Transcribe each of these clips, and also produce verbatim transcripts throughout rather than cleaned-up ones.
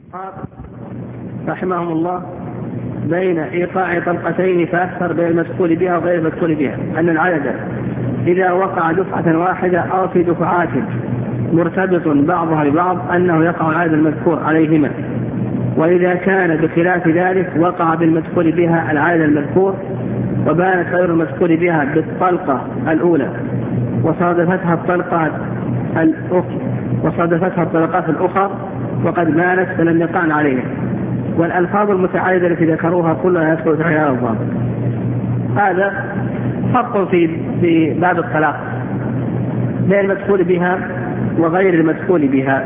رحمهم الله بين إيقاع طلقتين فأكثر بين المدخول بها وغير المدخول بها، أن العدد إذا وقع دفعة واحدة أو في دفعات مرتبط بعضها ببعض أنه يقع العدد المذكور عليهما، وإذا كان بخلاف ذلك وقع بالمدخول بها العدد المذكور وبانت غير المدخول بها بالطلقة الأولى وصادفتها الطلقات الأخرى وصادفتها الطلقات الأخرى وقد بانت فلم يقعن عليها. والألفاظ المتعايدة التي ذكروها كلها يدخل في هذا الضابط. هذا فرق في في باب الطلاق بين المدخول بها وغير المدخول بها،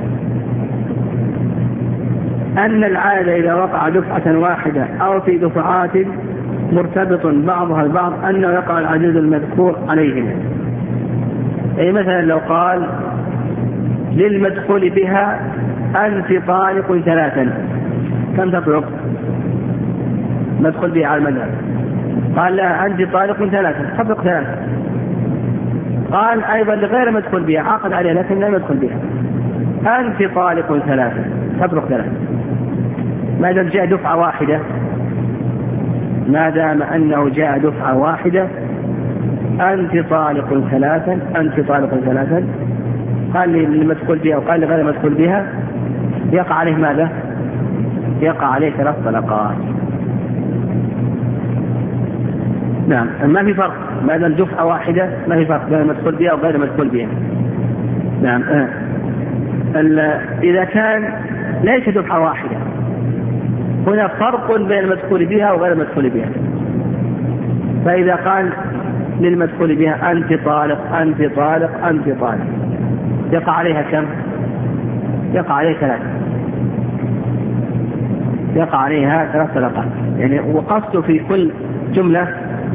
أن العادة إذا وقع دفعة واحدة أو في دفعات مرتبط بعضها البعض أنه يقع العدد المذكور عليهما. أي مثلا لو قال للمدخول بها أنت طالق ثلاثا، كم تطلق؟ مدخول بها على المذهب قال لا أنت طالق ثلاثا، تطلق ثلاثا. قال أيضا لغير مدخول بها عقد عليها لكن لا مدخول بها أنت طالق ثلاثا، تطلق ثلاثا. ما دام جاء دفعة واحدة ما دام أنه جاء دفعة واحدة أنت طالق ثلاثا أنت طالق ثلاثا، قال لي المدخول بها وقال لغير مدخول بها يقع عليه ماذا؟ يقع عليه ثلاث طلقات. نعم، ما في فرق ما دام دفعة واحدة، ما في فرق بين المدخول بها وغير المدخول بها. نعم. آه. إذا كان ليس دفعة واحدة هنا فرق بين المدخول بها وغير المدخول بها، فإذا قال للمدخول بها أنت طالق أنت طالق أنت طالق يقع عليها كم؟ يقع عليها ثلاث يقع عليها ثلاث طلقات. يعني وقصد في كل جملة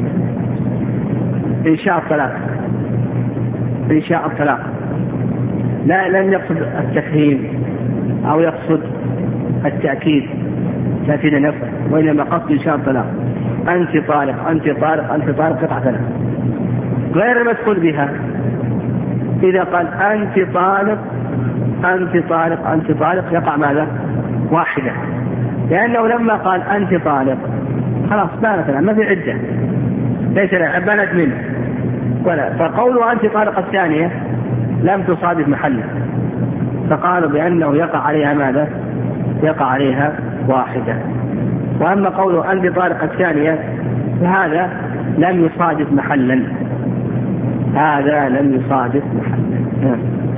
إنشاء الطلاق إنشاء الطلاق لا لم يقصد التفهيم أو يقصد التأكيد تأكيد نفسه، وإنما قصد إنشاء الطلاق. أنت طالق أنت طالق أنت طالق قطعة ثلاث. غير المدخول بها إذا قال أنت طالق أنت طالق أنت طالق يقع ماذا؟ واحدة، لأنه لما قال أنت طالق خلاص بانت ما في عدة، ليس لها بانت منه ولا، فقوله أنت طالق الثانية لم تصادف محله، فقالوا بأنه يقع عليها ماذا؟ يقع عليها واحدة. وأما قوله أنت طالق الثانية فهذا لم يصادف محلا هذا لم يصادف محلا.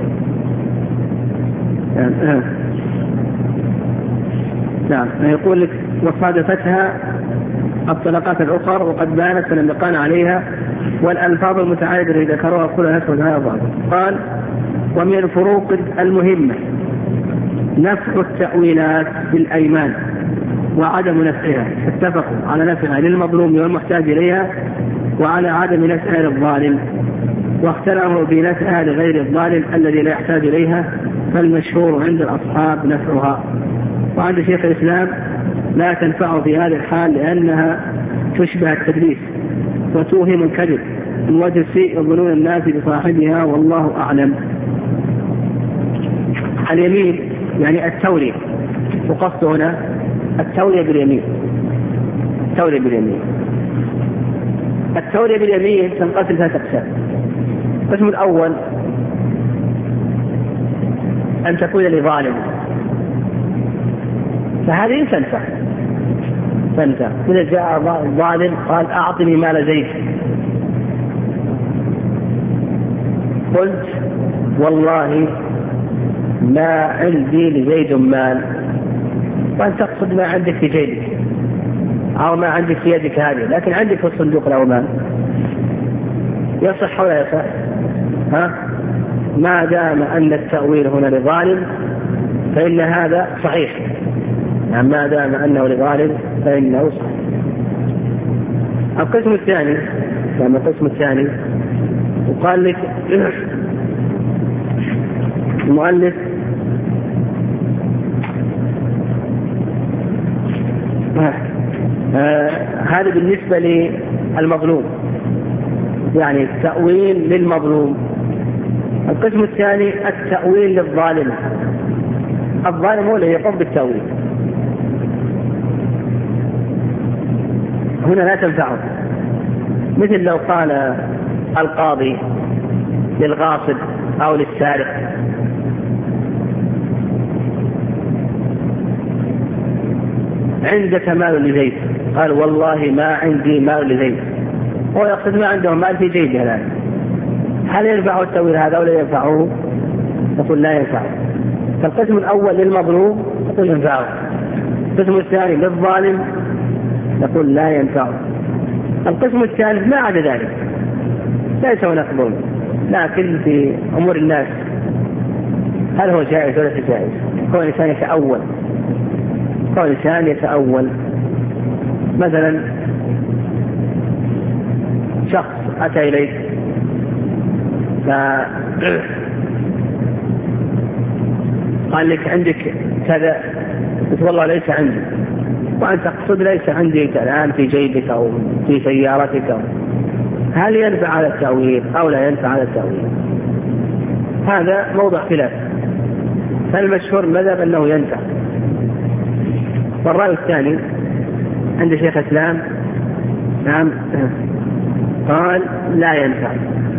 نعم. يقول لك وصادفتها الطلقات الأخرى وقد بانت فلم يقعن عليها، والألفاظ المتعايدة التي ذكروها كلها ندخل هذا الضابط. قال ومن الفروق المهمة نفع التأويلات بالأيمان وعدم نفعها، اتفقوا على نفعها للمظلوم والمحتاج إليها وعلى عدم نفعها للظالم، واختلفوا بنفعها لغير الظالم الذي لا يحتاج إليها، فالمشهور عند الأصحاب نفعها. وعند شيخ الإسلام لا تنفع في هذا الحال لأنها تشبه التدليس وتوهم الكذب من وجه السيء يظنون الناس بصاحبها والله أعلم. اليمين يعني التولية، وقصد هنا التولية باليمين. التولية باليمين التولية باليمين تنقسم ثلاثة أقسام. القسم الأول أن تكون لظالم، فهذه تنفع تنفع إذا جاء الظالم قال أعطني مال زيد، قلت والله ما عندي لزيد مال، وأن تقصد ما عندك في جيبك أو ما عندك في يدك هذه، لكن عندك في الصندوق له مال، يصح ولا يصح؟ ها؟ ما دام أن التأويل هنا لظالم فإن هذا صحيح، يعني ما دام أنه لظالم فإنه صحيح. القسم الثاني يعني القسم الثاني وقال لك المؤلف آه هذا بالنسبة للمظلوم، يعني التأويل للمظلوم. القسم الثاني التأويل للظالم الظالم هو الذي يقوم بالتأويل. هنا لا تنفعه، مثل لو قال القاضي للغاصب أو للسارق عندك مال لزيد، قال والله ما عندي مال لزيد، هو يقصد ما عنده مال في جيبه الآن، هل ينفعه التأويل هذا ولا ينفعه؟ يقول لا ينفعه. فالقسم الأول للمظلوم يقول ينفعه، القسم الثاني للظالم يقول لا ينفعه. القسم الثالث ما عدا ذلك ليس هناك ظلم، لكن في أمور الناس هل هو جائز ولا جائز؟ هو إنسان يتأول، هو إنسان يتأول مثلا شخص أتى إليك قال لك عندك كذا، قلت والله ليس عندي، وأنت تقصد ليس عندي الآن في جيبك أو في سيارتك، هل ينفع على التأويل أو لا ينفع على التأويل؟ هذا موضع خلاف، فالمشهور مذهب أنه ينفع. والرأي الثاني عند شيخ الإسلام نعم قال لا ينفع،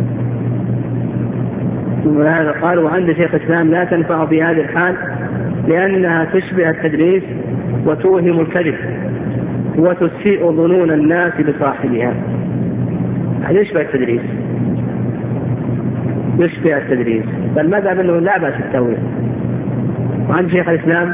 وهذا قال وعند شيخ الإسلام لا تنفع في هذه الحال لأنها تشبه التدريس وتوهم الكذب وتسيء ظنون الناس بصاحبها. هذا يشبه التدريس، يشبه التدريس، فالمذهب أنه لا بأس التأويل. وعند شيخ الإسلام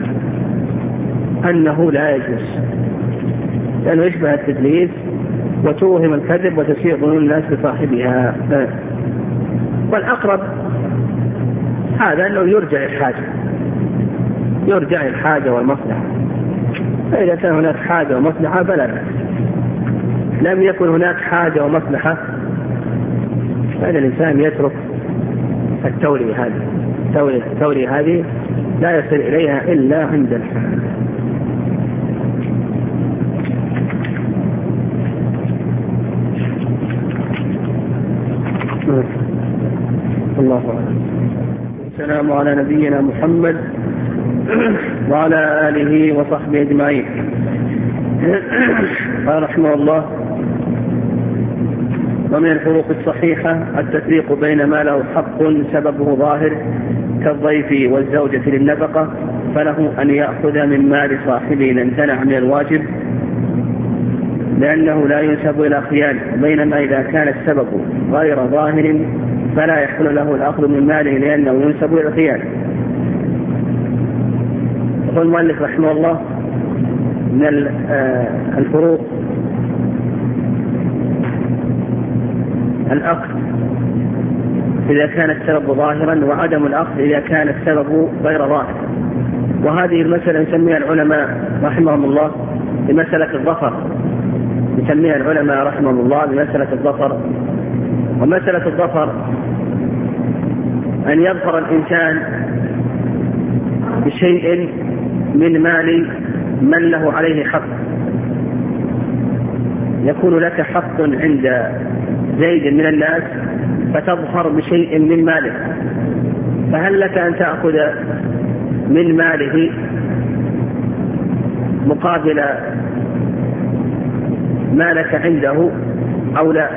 أنه لا يجوز لأنه يشبه التدليس وتوهم الكذب وتسيء ظنون الناس بصاحبها. والأقرب هذا أنه يرجع الحاجة، يرجع الحاجة والمصلحة، فإذا كان هناك حاجة ومصلحة فلا بأس. لم يكن هناك حاجة ومصلحة فإن الإنسان يترك التولية هذه، التولية هذه لا يصل إليها إلا عند الحاجة. الله أعلم. السلام على نبينا محمد وعلى آله وصحبه أجمعين. قال رحمه الله: ومن الفروق الصحيحة التفريق بين ما له حق سببه ظاهر كالضيف والزوجة للنفقة فله أن يأخذ من مال صاحبه إن امتنع من الواجب لأنه لا ينسب إلى خيانة، بينما إذا كان السبب غير ظاهر فلا يحل له الأخذ من ماله لأنه ينسب إلى خيانة. يقول المؤلف رحمه الله: من الفروق الأخذ إذا كان السبب ظاهرا وعدم الأخذ إذا كان السبب غير ظاهر. وهذه المسألة يسميها العلماء رحمهم الله بمسألة الظفر، يسميها العلماء رحمهم الله بمسألة الظفر. ومسألة الظفر أن يظفر الإنسان بشيء من مال من له عليه حق. يكون لك حق عند زيد من الناس فتظفر بشيء من ماله، فهل لك أن تأخذ من ماله مقابل ما لك عنده أو لا؟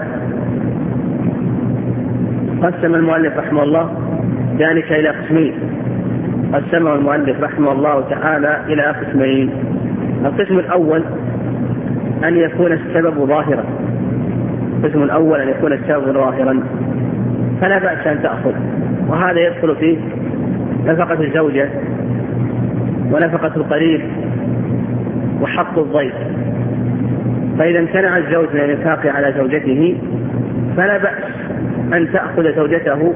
قسم المؤلف رحمه الله ذلك إلى قسمين، قسمه المؤلف رحمه الله تعالى إلى قسمين. القسم الأول أن يكون السبب ظاهرا، القسم الأول أن يكون السبب ظاهرا فلا بأس أن تأخذ، وهذا يدخل فيه نفقة الزوجة ونفقة القريب وحق الضيف. فإذا امتنع الزوج من الإنفاق على زوجته فلا بأس أن تأخذ زوجته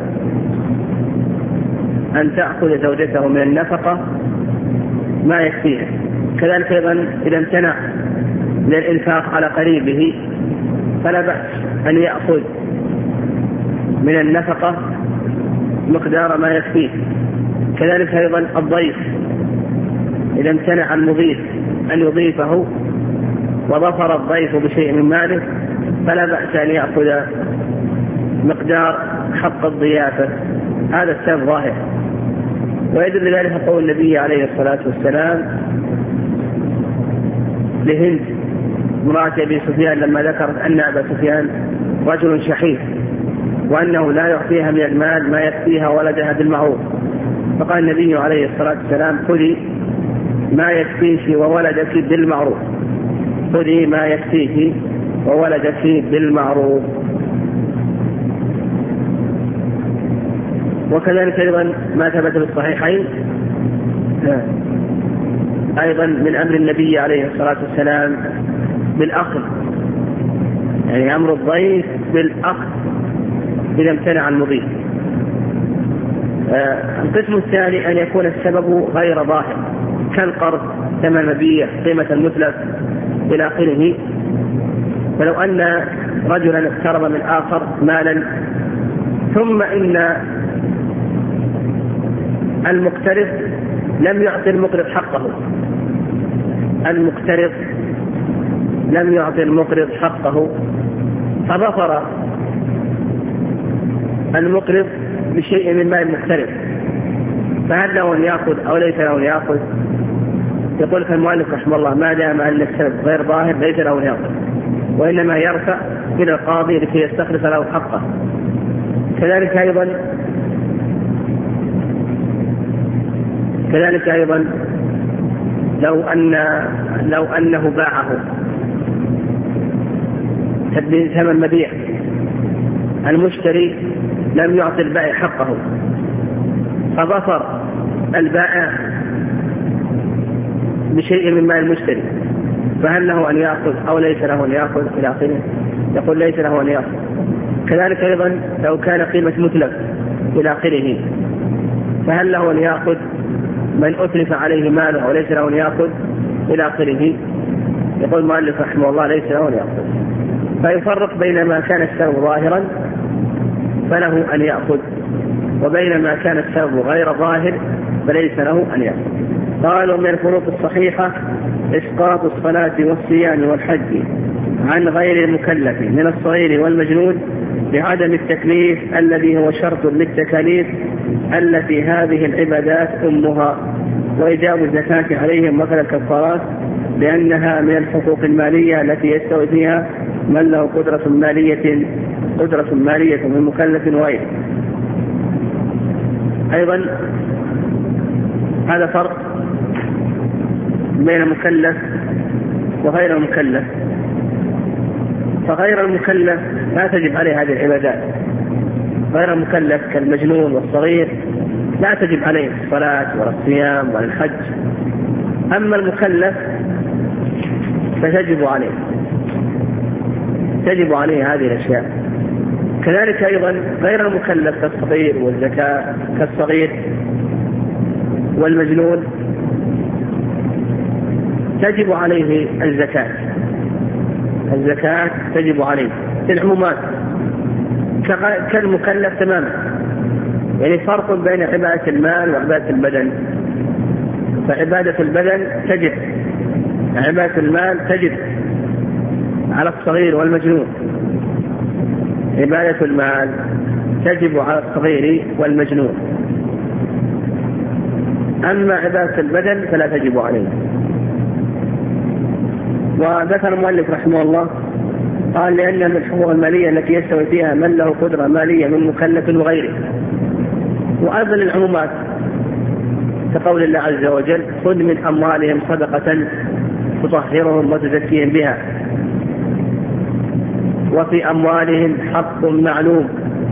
أن تأخذ زوجته من النفقة ما يكفيها. كذلك أيضا إذا امتنع من الإنفاق على قريبه فلا بأس أن يأخذ من النفقة مقدار ما يكفيه. كذلك أيضا الضيف إذا امتنع المضيف أن يضيفه وظفر الضيف بشيء من ماله فلا بأس أن يأخذ مقدار حق الضيافة. هذا السبب ظاهر ويدل ذلك قول النبي عليه الصلاة والسلام لهند امرأة أبي سفيان لما ذكرت أن أبا سفيان رجل شحيح وأنه لا يعطيها من المال ما يكفيها ولدها بالمعروف، فقال النبي عليه الصلاة والسلام خذي ما يكفيك وولدك بالمعروف، خذي ما يكفيك وولدك بالمعروف. وكذلك أيضا ما ثبت في الصحيحين أيضا من أمر النبي عليه الصلاة والسلام بالأخذ، يعني أمر الضيف بالأخذ إذا امتنع المضيف. القسم الثاني أن يكون السبب غير ظاهر كالقرض، ثمن مبيع، قيمة المتلف إلى آخره. فلو أن رجلا اقترض من آخر مالا ثم إن المقترض لم يعطي المقرض حقه، المقترض لم يعطي المقرض حقه فظفر المقرض بشيء من مال المقترض، فهل له أن يأخذ أو ليس له أن يأخذ؟ يقول المؤلف رحمه الله ما دام أن السبب غير ظاهر ليس له أن يأخذ، وإنما يرفع إلى القاضي لكي يستخلص له حقه. كذلك أيضا كذلك أيضا لو أن لو أنه باعه ثمن مبيع، المشتري لم يعطي البائع حقه فظفر البائع بشيء من مال المشتري، فهل له أن يأخذ أو ليس له أن يأخذ إلى آخره؟ يقول ليس له أن يأخذ. كذلك أيضا لو كان قيمة متلف إلى آخره، فهل له أن يأخذ من أتلف عليه ماله أو ليس له أن يأخذ إلى آخره؟ يقول المؤلف رحمه الله ليس له أن يأخذ. فيفرق بين ما كان السبب ظاهرا فله أن يأخذ، وبين ما كان السبب غير ظاهر فليس له أن يأخذ. قالوا من الفروق الصحيحة إسقاط الصلاة والصيام والحج عن غير المكلف من الصغير والمجنون بعدم التكليف الذي هو شرط للتكاليف التي هذه العبادات أمها، وإيجاب الزكاة عليهم مثل الكفارات لأنها من الحقوق المالية التي يستوي فيها من له قدرة مالية قدرة مالية من مكلف وغيره. أيضا هذا فرق بين المكلف وغير المكلف. فغير المكلف لا تجب عليه هذه العبادات، غير المكلف كالمجنون والصغير لا تجب عليه الصلاة ولا الصيام ولا الحج. أما المكلف فتجب عليه تجب عليه هذه الأشياء. كذلك أيضا غير المكلف كالصغير والزكاة كالصغير والمجنون تجب عليه الزكاة الزكاة تجب عليه في العمومات كالمكلف تماما. يعني فرق بين عبادة المال وعبادة البدن. فعبادة البدن تجب، عبادة المال تجب على الصغير والمجنون. عبادة المال تجب على الصغير والمجنون، أما عبادة البدن فلا تجب عليه. وذكر المؤلف رحمه الله قال لأن من الحقوق المالية التي يستوي فيها من له قدرة مالية من مكلف وغيره. وأيضا العمومات كقول الله عز وجل خذ من أموالهم صدقة تطهرهم وتزكيهم بها وفي أموالهم حق معلوم.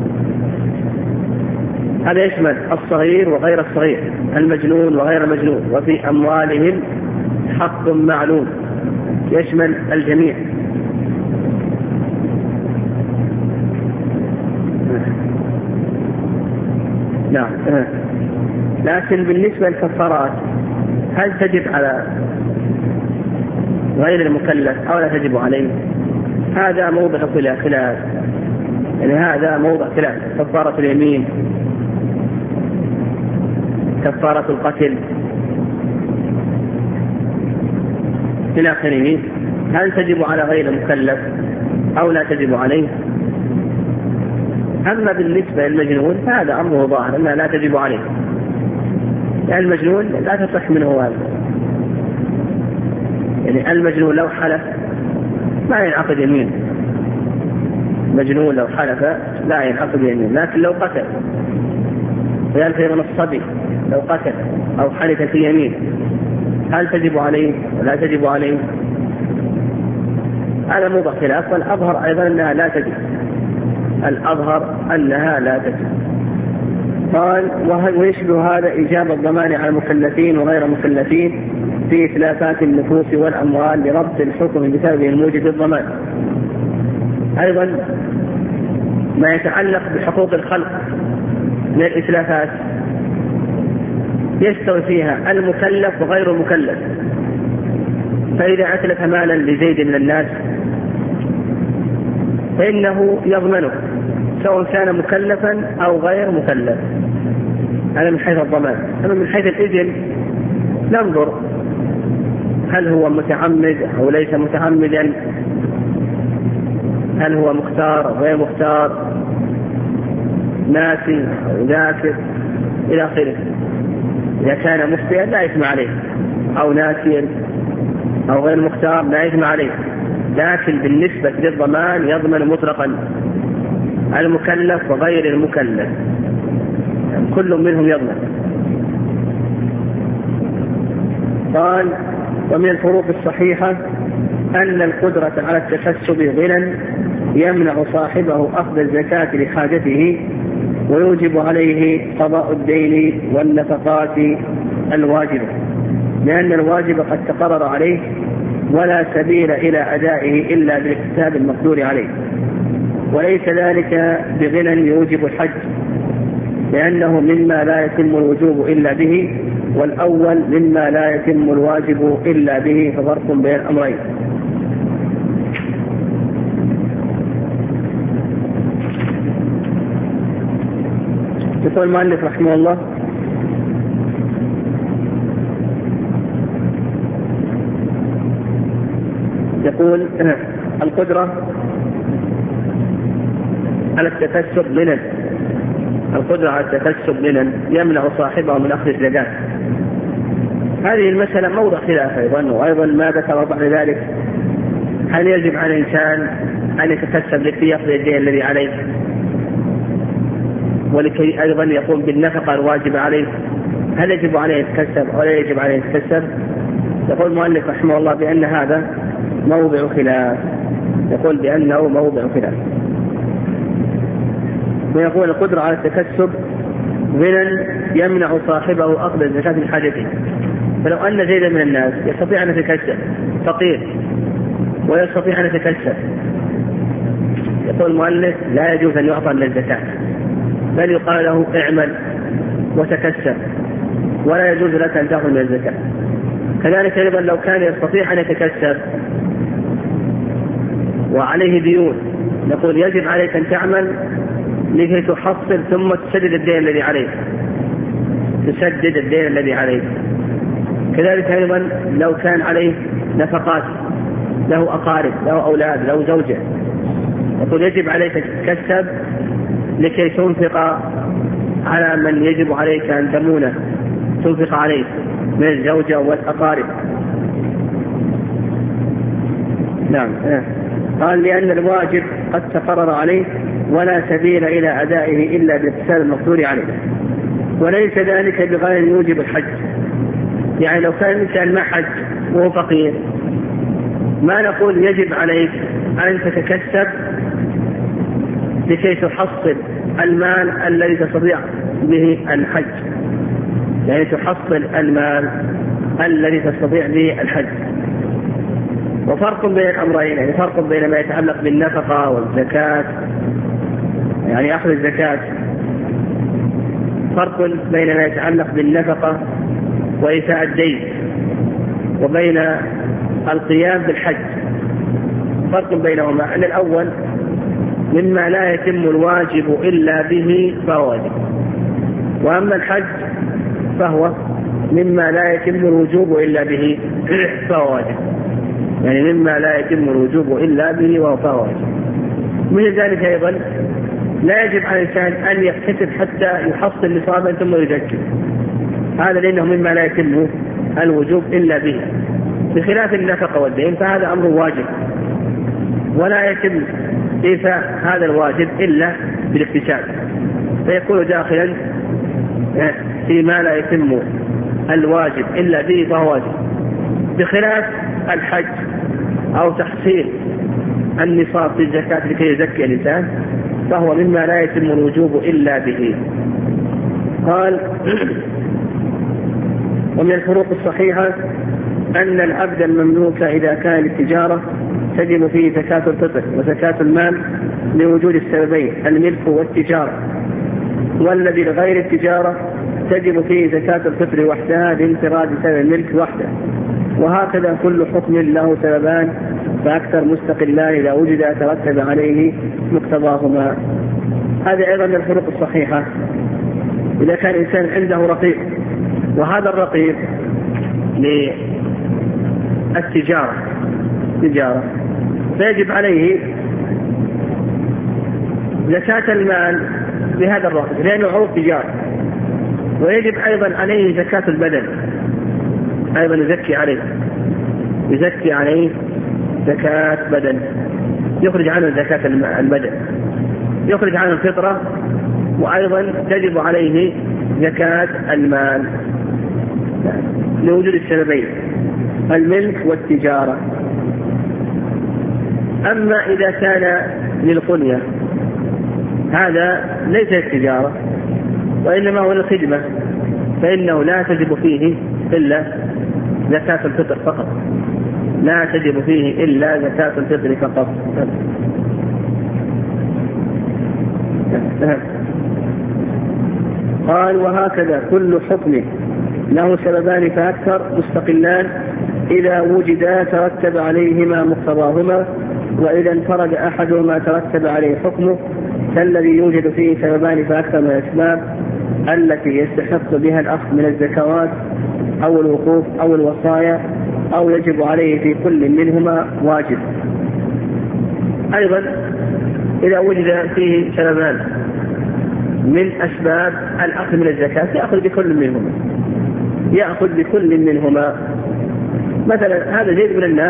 هذا يشمل الصغير وغير الصغير، المجنون وغير المجنون. وفي أموالهم حق معلوم يشمل الجميع. نعم. لكن بالنسبة للكفارات هل تجب على غير المكلف أو لا تجب عليه؟ هذا موضع خلاف، يعني هذا موضع خلاف. كفارة اليمين، كفارة القتل إلى آخره، هل تجب على غير المكلف أو لا تجب عليه؟ أما بالنسبة للمجنون فهذا أمره ظاهر أنها لا تجب عليه، يعني المجنون لا تصح منه هذا، يعني المجنون لو حلف لا ينعقد يمين، مجنون لو حلف لا ينعقد يمين، لكن لو قتل ويالف من الصبي لو قتل أو حلف في يمين هل تجب عليه ولا تجب عليه؟ هذا موضع خلاف، والأظهر أيضا أنها لا تجب، الأظهر أنها لا تجب. قال ويشبه هذا إيجاب الضمان على المكلفين وغير المكلفين في إتلافات النفوس والأموال لربط الحكم بسببه الموجب الضمان. أيضا ما يتعلق بحقوق الخلق من الإتلافات يستوي فيها المكلف وغير المكلف، فإذا أتلف مالا لزيد من الناس فإنه يضمنه سواء كان مكلفا أو غير مكلف، هذا من حيث الضمان. أما من حيث الإذن ننظر هل هو متعمد أو ليس متعمدا، هل هو مختار أو غير مختار، ناسي أو ذاكر إلى آخره. إذا كان مخطئا لا إثم عليه، أو ناسيا أو غير مختار لا إثم عليه، لكن بالنسبة للضمان يضمن مطلقا المكلف وغير المكلف، يعني كل منهم يضمن. قال ومن الفروق الصحيحة أن القدرة على التكسب غنى يمنع صاحبه أخذ الزكاة لحاجته ويوجب عليه قضاء الدين والنفقات الواجبة، لأن الواجب قد تقرر عليه ولا سبيل إلى أدائه إلا بالاكتساب المقدور عليه، وليس ذلك بغنى يوجب الحج لأنه مما لا يتم الوجوب إلا به، والأول مما لا يتم الواجب إلا به، ففرق بين الأمرين. يقول المؤلف رحمه الله يقول القدرة على التكسب غنى، القدرة على التكسب غنى يمنع صاحبه من أخذ الزكاة. هذه المسألة موضع خلاف أيضا، وأيضا ما ذكر بعد ذلك هل يجب على الإنسان أن يتكسب لكي يقضي الدين الذي عليه ولكي أيضا يقوم بالنفقة الواجبة عليه، هل يجب عليه يتكسب أو لا يجب عليه يتكسب؟ يقول المؤلف رحمه الله بأن هذا موضع خلاف، يقول بأنه موضع خلاف، ويقول القدرة على التكسب غنى يمنع صاحبه أخذ الزكاة من حاجته. فلو أن زيدا من الناس يستطيع أن يتكسب، فقير ويستطيع أن يتكسب، يقول المؤلف لا يجوز أن يعطى من الزكاة، بل يقال له اعمل وتكسب ولا يجوز لك أن تأخذ من الزكاة. كذلك أيضا لو كان يستطيع أن يتكسب وعليه ديون نقول يجب عليك أن تعمل لكي تحصل ثم تسدد الدين الذي عليك، تسدد الدين الذي عليك. كذلك أيضا لو كان عليه نفقات، له أقارب، له أولاد، له زوجة، نقول يجب عليك أن تتكسب لكي تنفق على من يجب عليك أن تمونه، تنفق عليه من الزوجة والأقارب. نعم. قال لأن الواجب قد تقرر عليه ولا سبيل إلى أدائه إلا بالاكتساب المقدور عليه، وليس ذلك بغير يوجب الحج. يعني لو كان الإنسان ما حج وهو فقير ما نقول يجب عليك أن تتكسب لكي تحصل المال الذي تستطيع به الحج، يعني تحصل المال الذي تستطيع به الحج. وفرق بين الأمرين، يعني فرق بين ما يتعلق بالنفقة والزكاة، يعني أخذ الزكاة، فرق بين ما يتعلق بالنفقة وإيفاء الدين، وبين القيام بالحج فرق بينهما، أن الأول مما لا يتم الواجب إلا به فهو واجب، وأما الحج فهو مما لا يتم الوجوب إلا به فهو واجب، يعني مما لا يتم الوجوب إلا به وهو واجب. مثل ذلك أيضا لا يجب على الإنسان أن يحتسب حتى يحصل نصابا ثم يزكي، هذا لأنه مما لا يتم الوجوب إلا به، بخلاف النفقة والدين فهذا أمر واجب ولا يتم إيفاء هذا الواجب إلا بالاكتساب، فيكون داخلا فيما لا يتم الواجب إلا به فهو واجب، بخلاف الحج أو تحصيل النصاب في الزكاة لكي يزكي الإنسان فهو مما لا يتم الوجوب إلا به. قال ومن الفروق الصحيحة أن العبد المملوك إذا كان للتجارة تجب فيه زكاة الفطر وزكاة المال لوجود السببين الملك والتجارة، والذي لغير التجارة تجب فيه زكاة الفطر وحدها لانفراد سبب الملك وحده، وهكذا كل حكم له سببان فأكثر مستقلان إذا وجد ترتب عليه مقتضاهما. هذا أيضا من الفروق الصحيحة إذا كان الإنسان عنده رقيق وهذا الرقيق للتجارة تجارة فيجب عليه زكاة المال بهذا الرقيق لأنه عروض تجارة، ويجب أيضا عليه زكاة البدن أيضا يزكي عليه يزكي عليه زكاة بدن يخرج عنه زكاة البدن يخرج عنه الفطرة، وأيضا تجب عليه زكاة المال لوجود السببين الملك والتجارة. أما إذا كان للقنية هذا ليس التجارة وإنما هو الخدمة فإنه لا تجب فيه إلا زكاة الفطر فقط لا تجب فيه إلا زكاة الفطر فقط. قال وهكذا كل حكم له سببان فأكثر مستقلان إذا وجدا ترتب عليهما مقتضاهما، وإذا انفرد أحدهما ترتب عليه حكمه، كالذي يوجد فيه سببان فأكثر من الأسباب التي يستحق بها الأخذ من الزكوات أو الوقوف أو الوصايا أو يجب عليه في كل منهما واجب. أيضا إذا وجد فيه سببان من أسباب الأخذ من الزكاة يأخذ بكل منهما يأخذ بكل منهما مثلا هذا زيد من الناس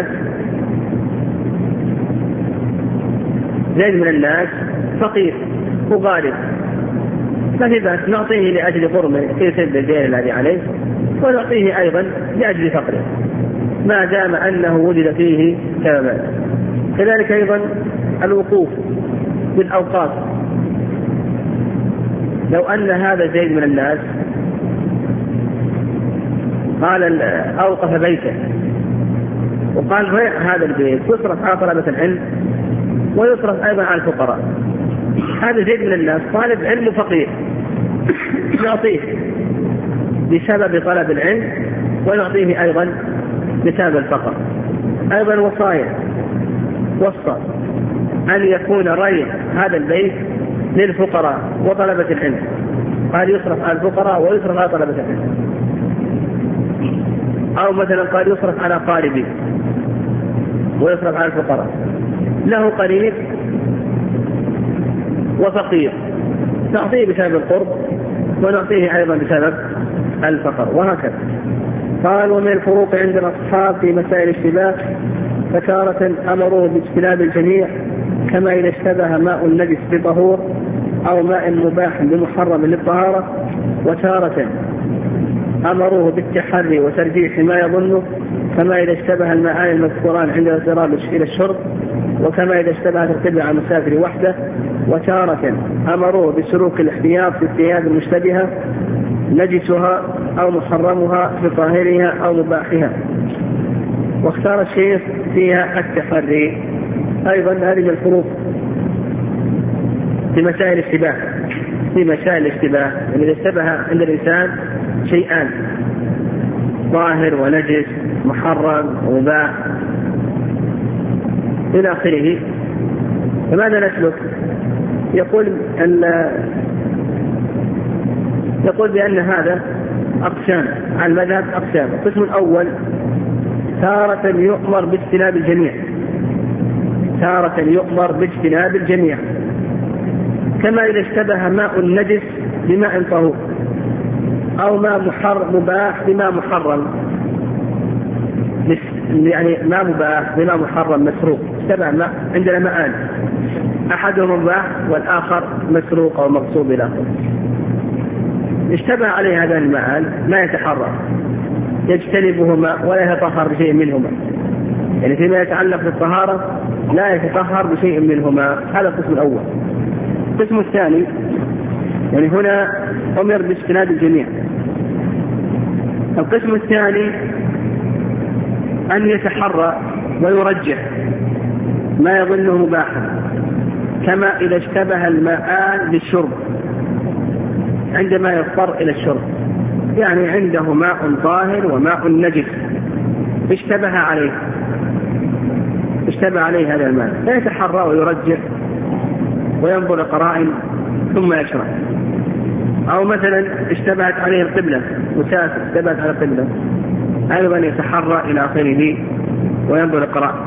زيد من الناس فقير وغالب ففي بأس نعطيه لأجل غرمه في سد الدين الذي عليه ونعطيه أيضا لأجل فقره ما دام أنه وجد فيه سببان. كذلك أيضا الوقوف بالأوقات، لو أن هذا زيد من الناس قال أوقف بيته وقال هذا البيت يصرف على طلبة العلم ويصرف أيضا على الفقراء، هذا زيد من الناس طالب علم فقير نعطيه بسبب طلب العلم ونعطيه أيضا بسبب الفقر. أيضا وصايا وصى أن يكون ري هذا البيت للفقراء وطلبة العلم، قال يصرف على الفقراء ويصرف على طلبة العلم. أو مثلا قال يصرف على قاربي ويصرف على الفقراء، له قريب وفقير نعطيه بسبب القرب ونعطيه أيضا بسبب الفقر وهكذا. قال ومن الفروق عند الأصحاب في مسائل الاشتباه فتارة أمروه باجتناب الجميع كما إذا اشتبه ماء النجس بطهور أو ماء مباح بمحرم للطهارة، وتارة أمروه بالتحري وترجيح ما يظنه كما إذا اشتبه الماء المذكوران عند الاضطرار إلى الشرب، وكما إذا اشتبهت القبلة على المسافر وحده. وتارة أمروه بسلوك الاحتياط في الثياب المشتبهة نجسها أو محرمها بطاهرها أو مباحها، واختار الشيخ فيها التحري. أيضا هذه الفروق في مسائل الاشتباه في مسائل الاشتباه إذا اشتبه عند الإنسان شيئان ظاهر ونجس محرم ومباح إلى آخره، فماذا نسلك؟ يقول أن يقول بأن هذا أقسام على المذهب أقسام. القسم الأول تارة يؤمر باجتناب الجميع تارة يؤمر باجتناب الجميع كما إذا اشتبه ماء النجس بماء طهور، أو ما محرم مباح بما محرم، يعني ما مباح بما محرم مسروق. اشتبه ما عندنا مآل، أحدهم مباح والآخر مسروق أو مغصوب له، اشتبه عليه هذا المآل ما يتحرى يجتنبهما ولا يتطهر بشيء منهما، يعني فيما يتعلق بالطهارة لا يتطهر بشيء منهما. هذا القسم الأول. القسم الثاني يعني هنا أمر باجتناب الجميع. القسم الثاني أن يتحرى ويرجح ما يظنه مباحا، كما إذا اشتبه الماء للشرب عندما يضطر إلى الشرب، يعني عنده ماء طاهر وماء نجس اشتبه عليه اشتبه عليه هذا الماء، فيتحرى ويرجح وينظر قرائن ثم يشرب. أو مثلا اشتبهت عليه القبلة، مسافر اشتبهت على القبلة، أيضا يتحرى إلى آخره وينظر القرائن،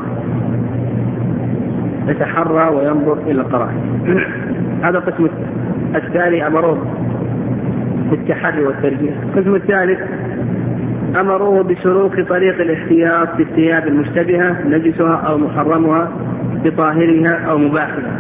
يتحرى وينظر إلى القرائن. هذا القسم الثاني أمروه بالتحري والترجيح. القسم الثالث أمروه بسلوك طريق الاحتياط في الثياب المشتبهة نجسها أو محرمها بطاهرها أو مباحها.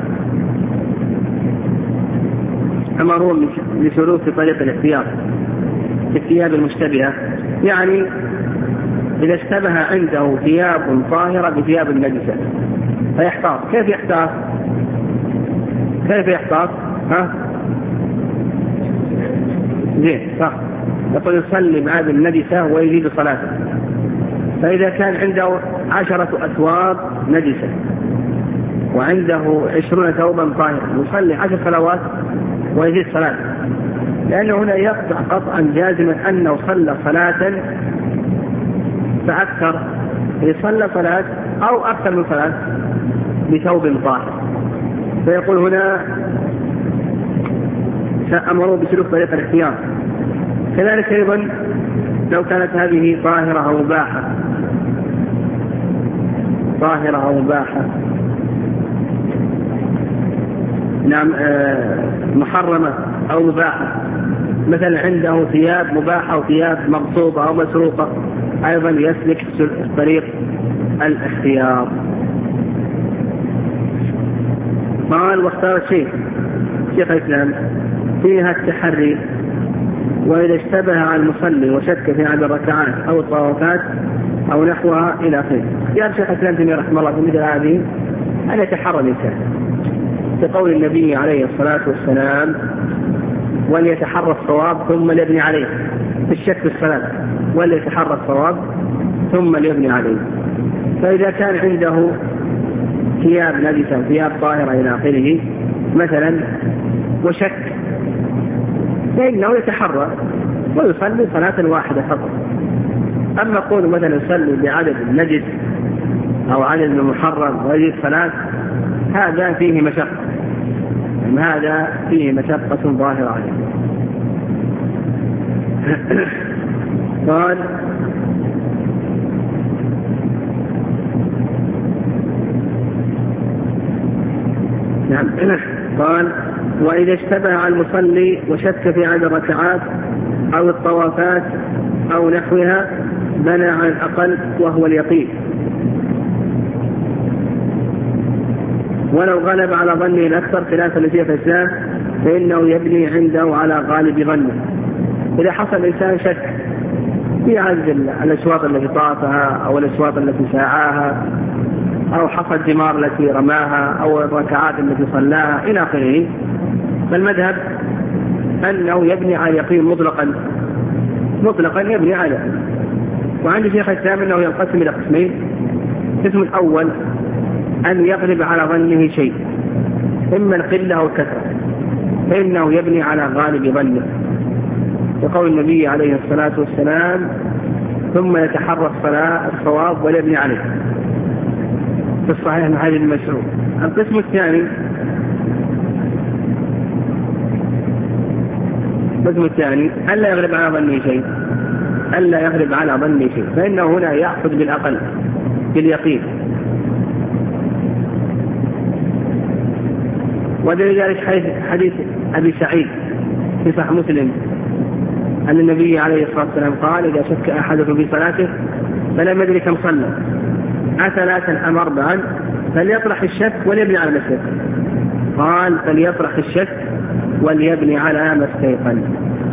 أمروه بسلوك طريق الاحتياط في الثياب المشتبهة، يعني إذا اشتبه عنده ثياب طاهرة بثياب نجسة فيحتاط. كيف يحتاط؟ كيف يحتاط؟ ها؟ زين صح. يقول يصلي بهذه النجسة ويزيد صلاته. فإذا كان عنده عشرة أثواب نجسة وعنده عشرون ثوبا طاهرا يصلي عشر صلوات ويزيد صلاته، لأنه هنا يقطع قطعا جازما أنه صلى صلاة فأكثر، يصلى صلاة أو أكثر من صلاة بثوب طاهر. فيقول هنا أمروا بسلوك طريق الاحتياط. كذلك أيضا لو كانت هذه طاهرة أو مباحة طاهرة أو مباحة نعم محرمة أو مباحة، مثلا عنده ثياب مباحة أو ثياب مغصوبة أو مسروقة، أيضا يسلك طريق الاحتياط. قال واختار الشيخ شيخ الإسلام فيها التحري، وإذا اشتبه على المصلي وشك في عدد الركعات أو الطوافات أو نحوها إلى آخره. يا شيخ الإسلام تيمية رحمه الله في مثل هذه أن يتحرى الإنسان بقول النبي عليه الصلاة والسلام وليتحرى الصواب ثم ليبني عليه، في الشك في الصلاة وليتحرى الصواب ثم ليبني عليه. فإذا كان عنده ثياب نجسة ثياب طاهرة إلى آخره مثلا وشك فإنه يتحرى ويصلي صلاة واحدة فقط. أما قول مثلا يصلي بعدد النجس أو عدد المحرم ويجد صلاة، هذا فيه مشقة، هذا فيه مشقة ظاهرة عليه. قال نعم قال وإذا اشتبه على المصلي وشك في عدد الركعات أو الطوافات أو نحوها بنى عن الأقل وهو اليقين، ولو غلب على ظنه الأكثر خلافا لشيخ الإسلام فإنه يبني عنده على غالب ظنه. إذا حصل الإنسان شك في عدد الأشواط التي طافها أو الأشواط التي ساعاها أو حصى الجمار التي رماها أو الركعات التي صلاها إلى آخره، فالمذهب أنه يبني على يقين مطلقا مطلقا يبني على. وعند شيخ الإسلام أنه ينقسم إلى قسمين. القسم الأول أن يغلب على ظنه شيء إما القلة أو الكثرة فإنه يبني على غالب ظنه، يقول النبي عليه الصلاة والسلام ثم يتحرى الصلاة الصواب ويبني عليه في الصحيح من هذه المشروع. القسم الثاني القسم الثاني ألا يغلب على ظنه شيء ألا يغلب على ظنه شيء فإنه هنا يأخذ بالأقل باليقين. ولذلك حديث أبي سعيد في صحيح مسلم أن النبي عليه الصلاة والسلام قال إذا شك أحدكم في صلاته فلم يدري كم صلى أثلاثا أم أربعا فليطرح الشك وليبني على ما استيقن. قال فليطرح الشك وليبني على ما استيقن.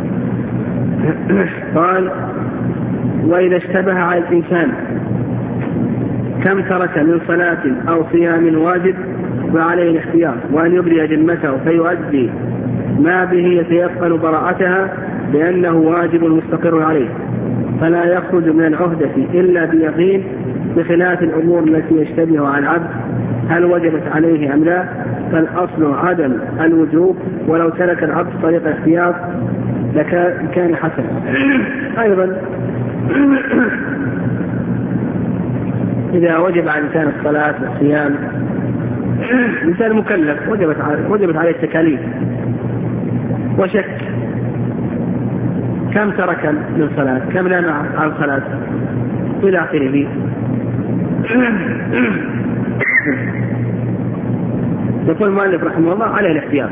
قال وإذا اشتبه على الإنسان كم ترك من صلاة أو صيام واجب فعليه الاحتياط وأن يبرئ ذمته فيؤدي ما به يتيقن براءتها لأنه واجب مستقر عليه فلا يخرج من العهدة إلا بيقين، بخلاف الأمور التي يشتبه على العبد هل وجبت عليه أم لا، فالأصل عدم الوجوب ولو ترك العبد طريق الاحتياط لكان حسنا. أيضا إذا وجب على الإنسان الصلاة والصيام، الإنسان مكلف وجبت عليه, وجبت عليه التكاليف وشك كم ترك من صلاة كم نام عن صلاة إلى آخره، يقول المؤلف رحمه الله عليه الاحتياط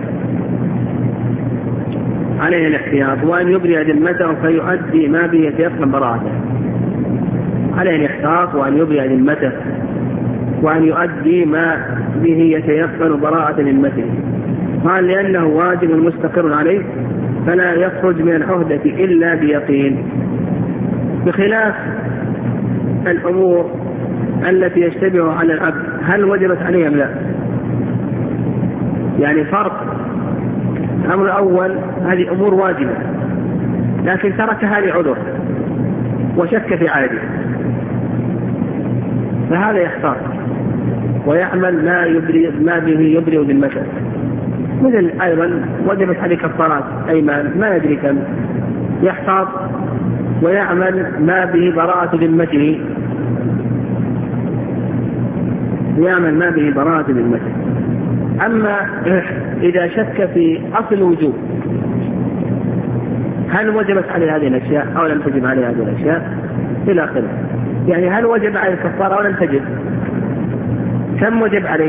عليه الاحتياط وأن يبرئ ذمته فيؤدي ما به يتيقن براءته. عليه الاحتياط وأن يبرئ ذمته وأن يؤدي ما به يتيقن براءة ذمته. قال لأنه واجب مستقر عليه فلا يخرج من العهدة إلا بيقين، بخلاف الأمور التي يشتبه على العبد هل وجبت عليه أم لا. يعني فرق الأمر الأول هذه أمور واجبة لكن تركها لعذر وشك في عادة، فهذا يحتاط ويعمل ما يبرئ ما به يبرئ ذمته. مثل أيضا وجبت عليك الصلاة أيمان ما يدري كم، يحتاط ويعمل ما به براءة ذمته يعمل ما به براءة ذمته. أما إذا شك في أصل الوجوب هل وجبت عليه هذه الأشياء أو لم تجب عليه هذه الأشياء إلى آخره، يعني هل وجب عليه الكفارة أو لم تجب، كم وجب عليه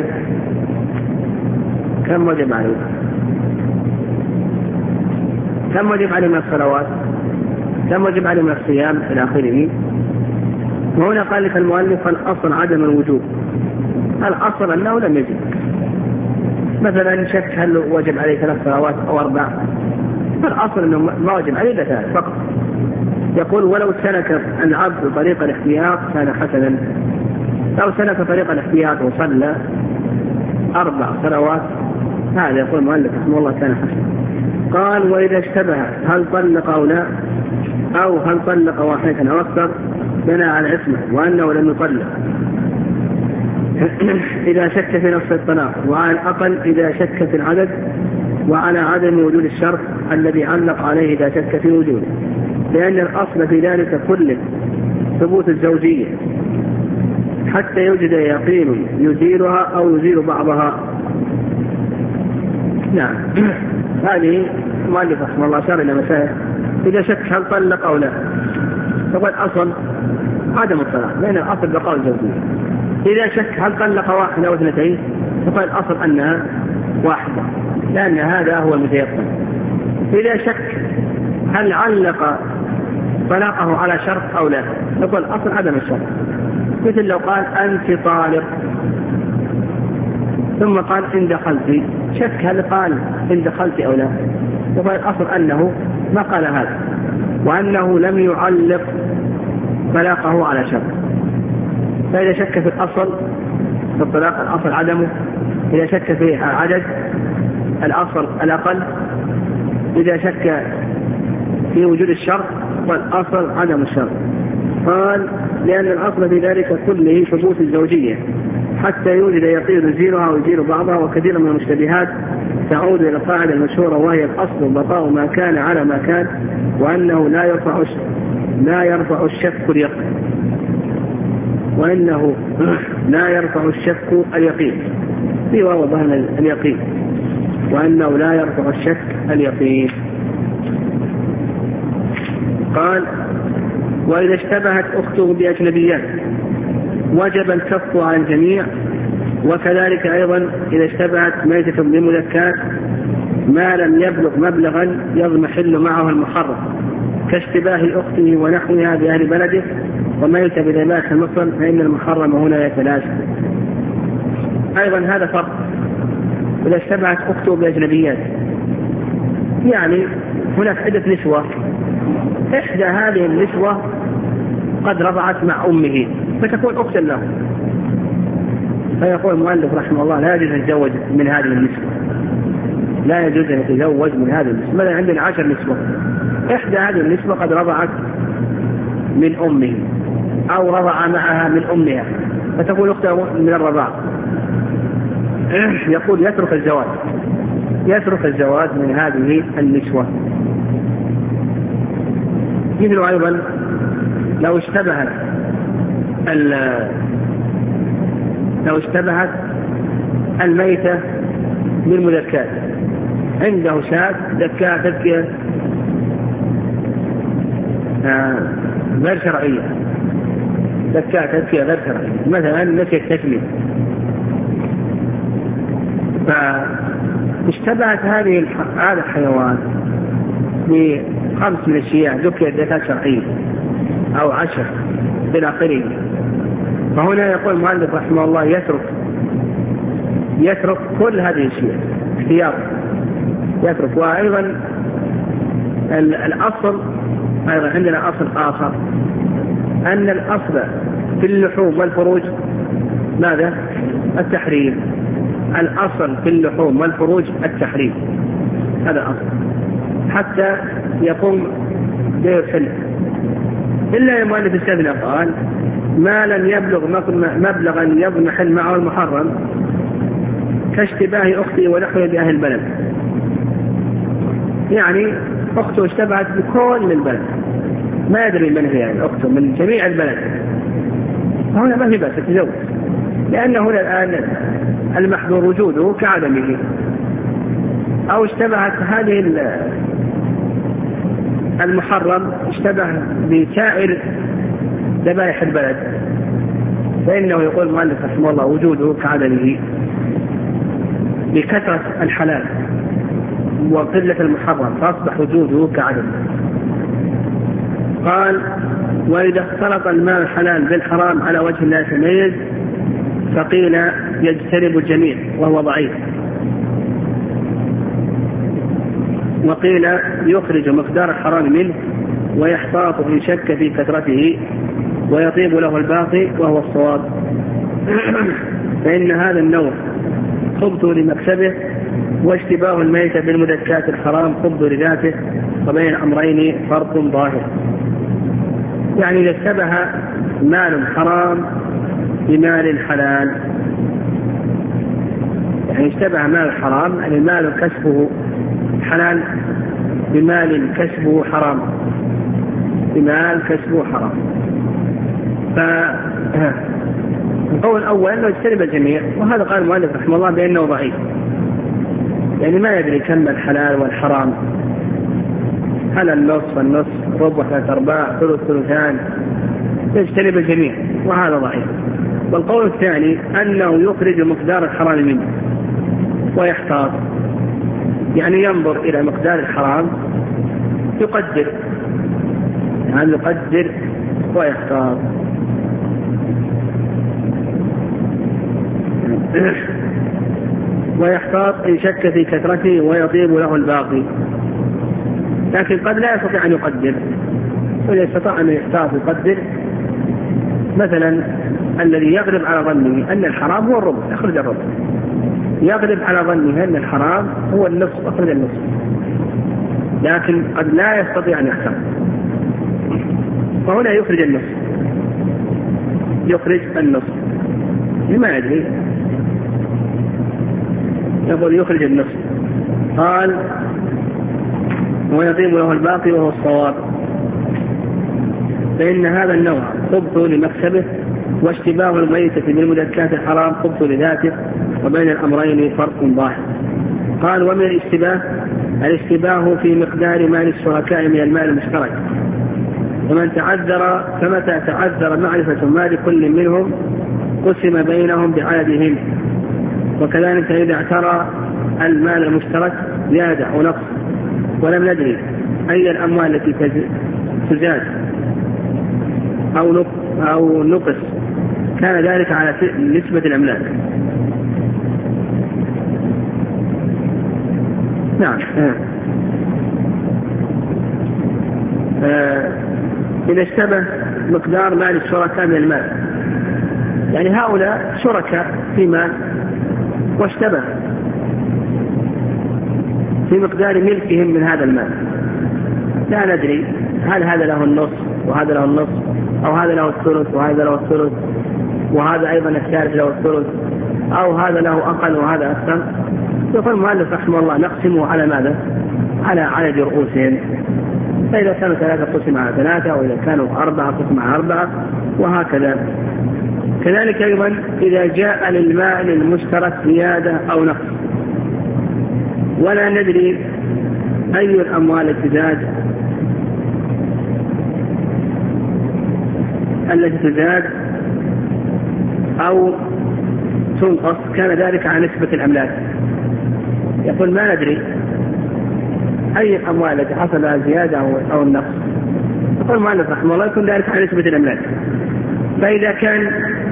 كم وجب عليه كم وجب عليه من الصلوات، كم وجب عليه من الصيام إلى آخره. وهنا قال لك المؤلف الأصل عدم الوجوب، الأصل أنه لم يجب. مثلا شك هل وجب عليه ثلاث صلوات أو أربع، فالأصل أنه ما وجب عليه إلا ثلاث فقط. يقول ولو سلك العبد طريق الاحتياط كان حسنا، لو سلك طريق الاحتياط وصلى أربع صلوات هذا يقول المؤلف رحمه الله كان حسنا. قال وإذا اشتبه هل طلق أو لا أو هل طلق واحدة أو أكثر بنى على اسمه وأنه لم يطلق إذا شك في نفس الطلاق، وعلى الأقل إذا شك في العدد، وعلى عدم وجود الشرط الذي علق عليه إذا شك في وجوده، لأن الأصل في ذلك كله ثبوت الزوجية حتى يوجد يقين يزيلها أو يزيل بعضها. نعم هذه المؤلف رحمه الله أشار إلى مسائل. إذا شك هل طلق أو لا فقد أصل عدم الطلاق لأن الأصل بقاء الزوجية. إذا شك هل طلق واحدة أو اثنتين فقد الأصل أنها واحدة لأن هذا هو المتيقن. إذا شك هل علق طلاقه على شرط أو لا فقد الأصل عدم الشرط، مثل لو قال أنت طالق ثم قال إن دخلت، شك هل قال إن دخلت أو لا فقد الأصل أنه ما قال هذا وأنه لم يعلق طلاقه على شرط. فإذا شك في الأصل في الطلاق الأصل عدمه، إذا شك في عدد الأصل الأقل، إذا شك في وجود الشرط والأصل عدم الشرط. قال لأن الأصل في ذلك كله ثبوت الزوجية حتى يوجد يقين يزيلها ويزيل بعضها، وكثير من المشتبهات تعود إلى القاعدة المشهورة وهي الأصل بقاء ما كان على ما كان، وأنه لا يرفع لا يرفع الشك اليقين وإنه لا يرفع الشك اليقين في واو ظهر اليقين وأنه لا يرفع الشك اليقين. قال وإذا اشتبهت أخته بأجنبيات وجب الكف عن الجميع، وكذلك أيضا إذا اشتبهت ميتة بمذكات ما لم يبلغ مبلغا يضمحل معه المحرم كاشتباه أخته ونحوها بأهل بلده وميت بذبائح المصر، فإن المحرم هنا يتلاشى. أيضا هذا فرق إذا اشتبهت أخته بأجنبيات، يعني هناك عدة نسوة، إحدى هذه النسوة قد رضعت مع أمه فتكون أختا له، فيقول المؤلف رحمه الله لا يجوز أن يتزوج من هذه النسوة، لا يجوز أن يتزوج من هذه النسوة. مثلا عندنا عشر نسوة، إحدى هذه النسوة قد رضعت من أمه أو رضع معها من أمها فتكون أختها من الرضاع، يقول يترك الزواج يترك الزواج من هذه النسوة. مثل أيضا لو اشتبهت لو اشتبهت الميتة بالمذكات، عنده شاة ذكاء تذكية غير شرعية، ذكاء تذكية غير شرعية، مثلا نسي التكليف، فاشتبهت هذه هذا الحيوان بخمس من الشياه ذكية ذكاء شرعية أو عشر إلى آخره، فهنا يقول المؤلف رحمه الله يترك يترك كل هذه الشياه اختيار يترك. وأيضا الأصل أيضا عندنا أصل آخر، أن الأصل في اللحوم والفروج ماذا؟ التحريم. الأصل في اللحوم والفروج التحريم، هذا أصل حتى يقوم بحل، إلا المؤلف استثنى قال ما لم يبلغ مبلغا يضمحل معه المحرم كاشتباه أختي ونحوه بأهل البلد، يعني أخته اشتبهت بكل البلد ما يدري من هي، يعني أخته من جميع البلد، فهنا ما في بأس تتزوج، لأنه هنا الآن المحظور وجوده كعدمه. أو اشتبهت هذه المحرم اشتبه بسائر ذبائح البلد، فإنه يقول المؤلف رحمه الله وجوده كعدمه بكثرة الحلال وقلة المحرم، فأصبح وجوده كعدمه. قال وإذا اختلط الماء الحلال بالحرام على وجه لا يتميز فقيل يجتنب الجميع وهو ضعيف، وقيل يخرج مقدار الحرام منه ويحتاط إن شك في كثرته ويطيب له الباقي وهو الصواب، فإن هذا النوع خبط لمكسبه واشتباه الميت بالمذكات الحرام خبط لذاته، وبين الأمرين فرق ظاهر. يعني إذا اشتبه مال حرام بمال حلال، يعني اشتبه مال حرام يعني مال كسبه حلال بمال كسبه حرام بمال كسبه حرام، فالقول الأول أنه يجتنب الجميع، وهذا قال المؤلف رحمه الله بأنه ضعيف، يعني ما يدري كم الحلال والحرام، هل النصف النصف ربع ثلاث أرباع ثلث ثلثان، يجتنب الجميع وهذا ضعيف. والقول الثاني أنه يخرج مقدار الحرام منه ويحتاط، يعني ينظر إلى مقدار الحرام يقدر، يعني يقدر ويحتاط. ويحتاط إن شك في كثرته ويطيب له الباقي، لكن قد لا يستطيع أن يقدر، وإذا استطاع أن يحتاط يقدر، مثلا الذي يغلب على ظنه أن الحرام هو الربع أخرج الربع، يغلب على ظنه أن الحرام هو النصف أخرج النصف، لكن قد لا يستطيع أن يحتاط، فهنا يخرج النصف يخرج النصف لما يدري، يقول يخرج النصف. قال ويطيب له الباقي وهو الصواب، فإن هذا النوع خبط لمكسبه واشتباه الميتة بالمذكات الحرام خبط لذاته، وبين الأمرين فرق ظاهر. قال ومن الاشتباه الاشتباه في مقدار مال الشركاء من المال المشترك، ومن تعذر فمتى تعذر معرفة مال كل منهم قسم بينهم بعددهم، وكذلك إذا اعترى المال المشترك زيادة أو نقص ولم ندري أي الأموال التي تزاد أو أو نقص كان ذلك على نسبة الأملاك. نعم. آه. إذا اشتبه مقدار مال الشركاء من المال، يعني هؤلاء شركاء في مال واشتبه في مقدار ملكهم من هذا المال، لا ندري هل هذا له النصف وهذا له النصف، أو هذا له الثلث وهذا له الثلث وهذا أيضا الثالث له الثلث، أو هذا له أقل وهذا أكثر. يقول المؤلف رحمه الله نقسمه على ماذا؟ على عدد رؤوسهم، فإذا كانوا ثلاثة قسم على ثلاثة، وإذا كانوا أربعة قسم على أربعة، وهكذا. كذلك أيضا إذا جاء للمال المشترك زيادة أو نقص ولا ندري أي الأموال تزاد التي تزاد أو تنقص، كان ذلك على نسبة الأملاك. يقول ما ندري أي الأموال التي حصل لها زيادة أو النقص. يقول المؤلف رحمه الله يكون ذلك على نسبة الأملاك. فإذا كان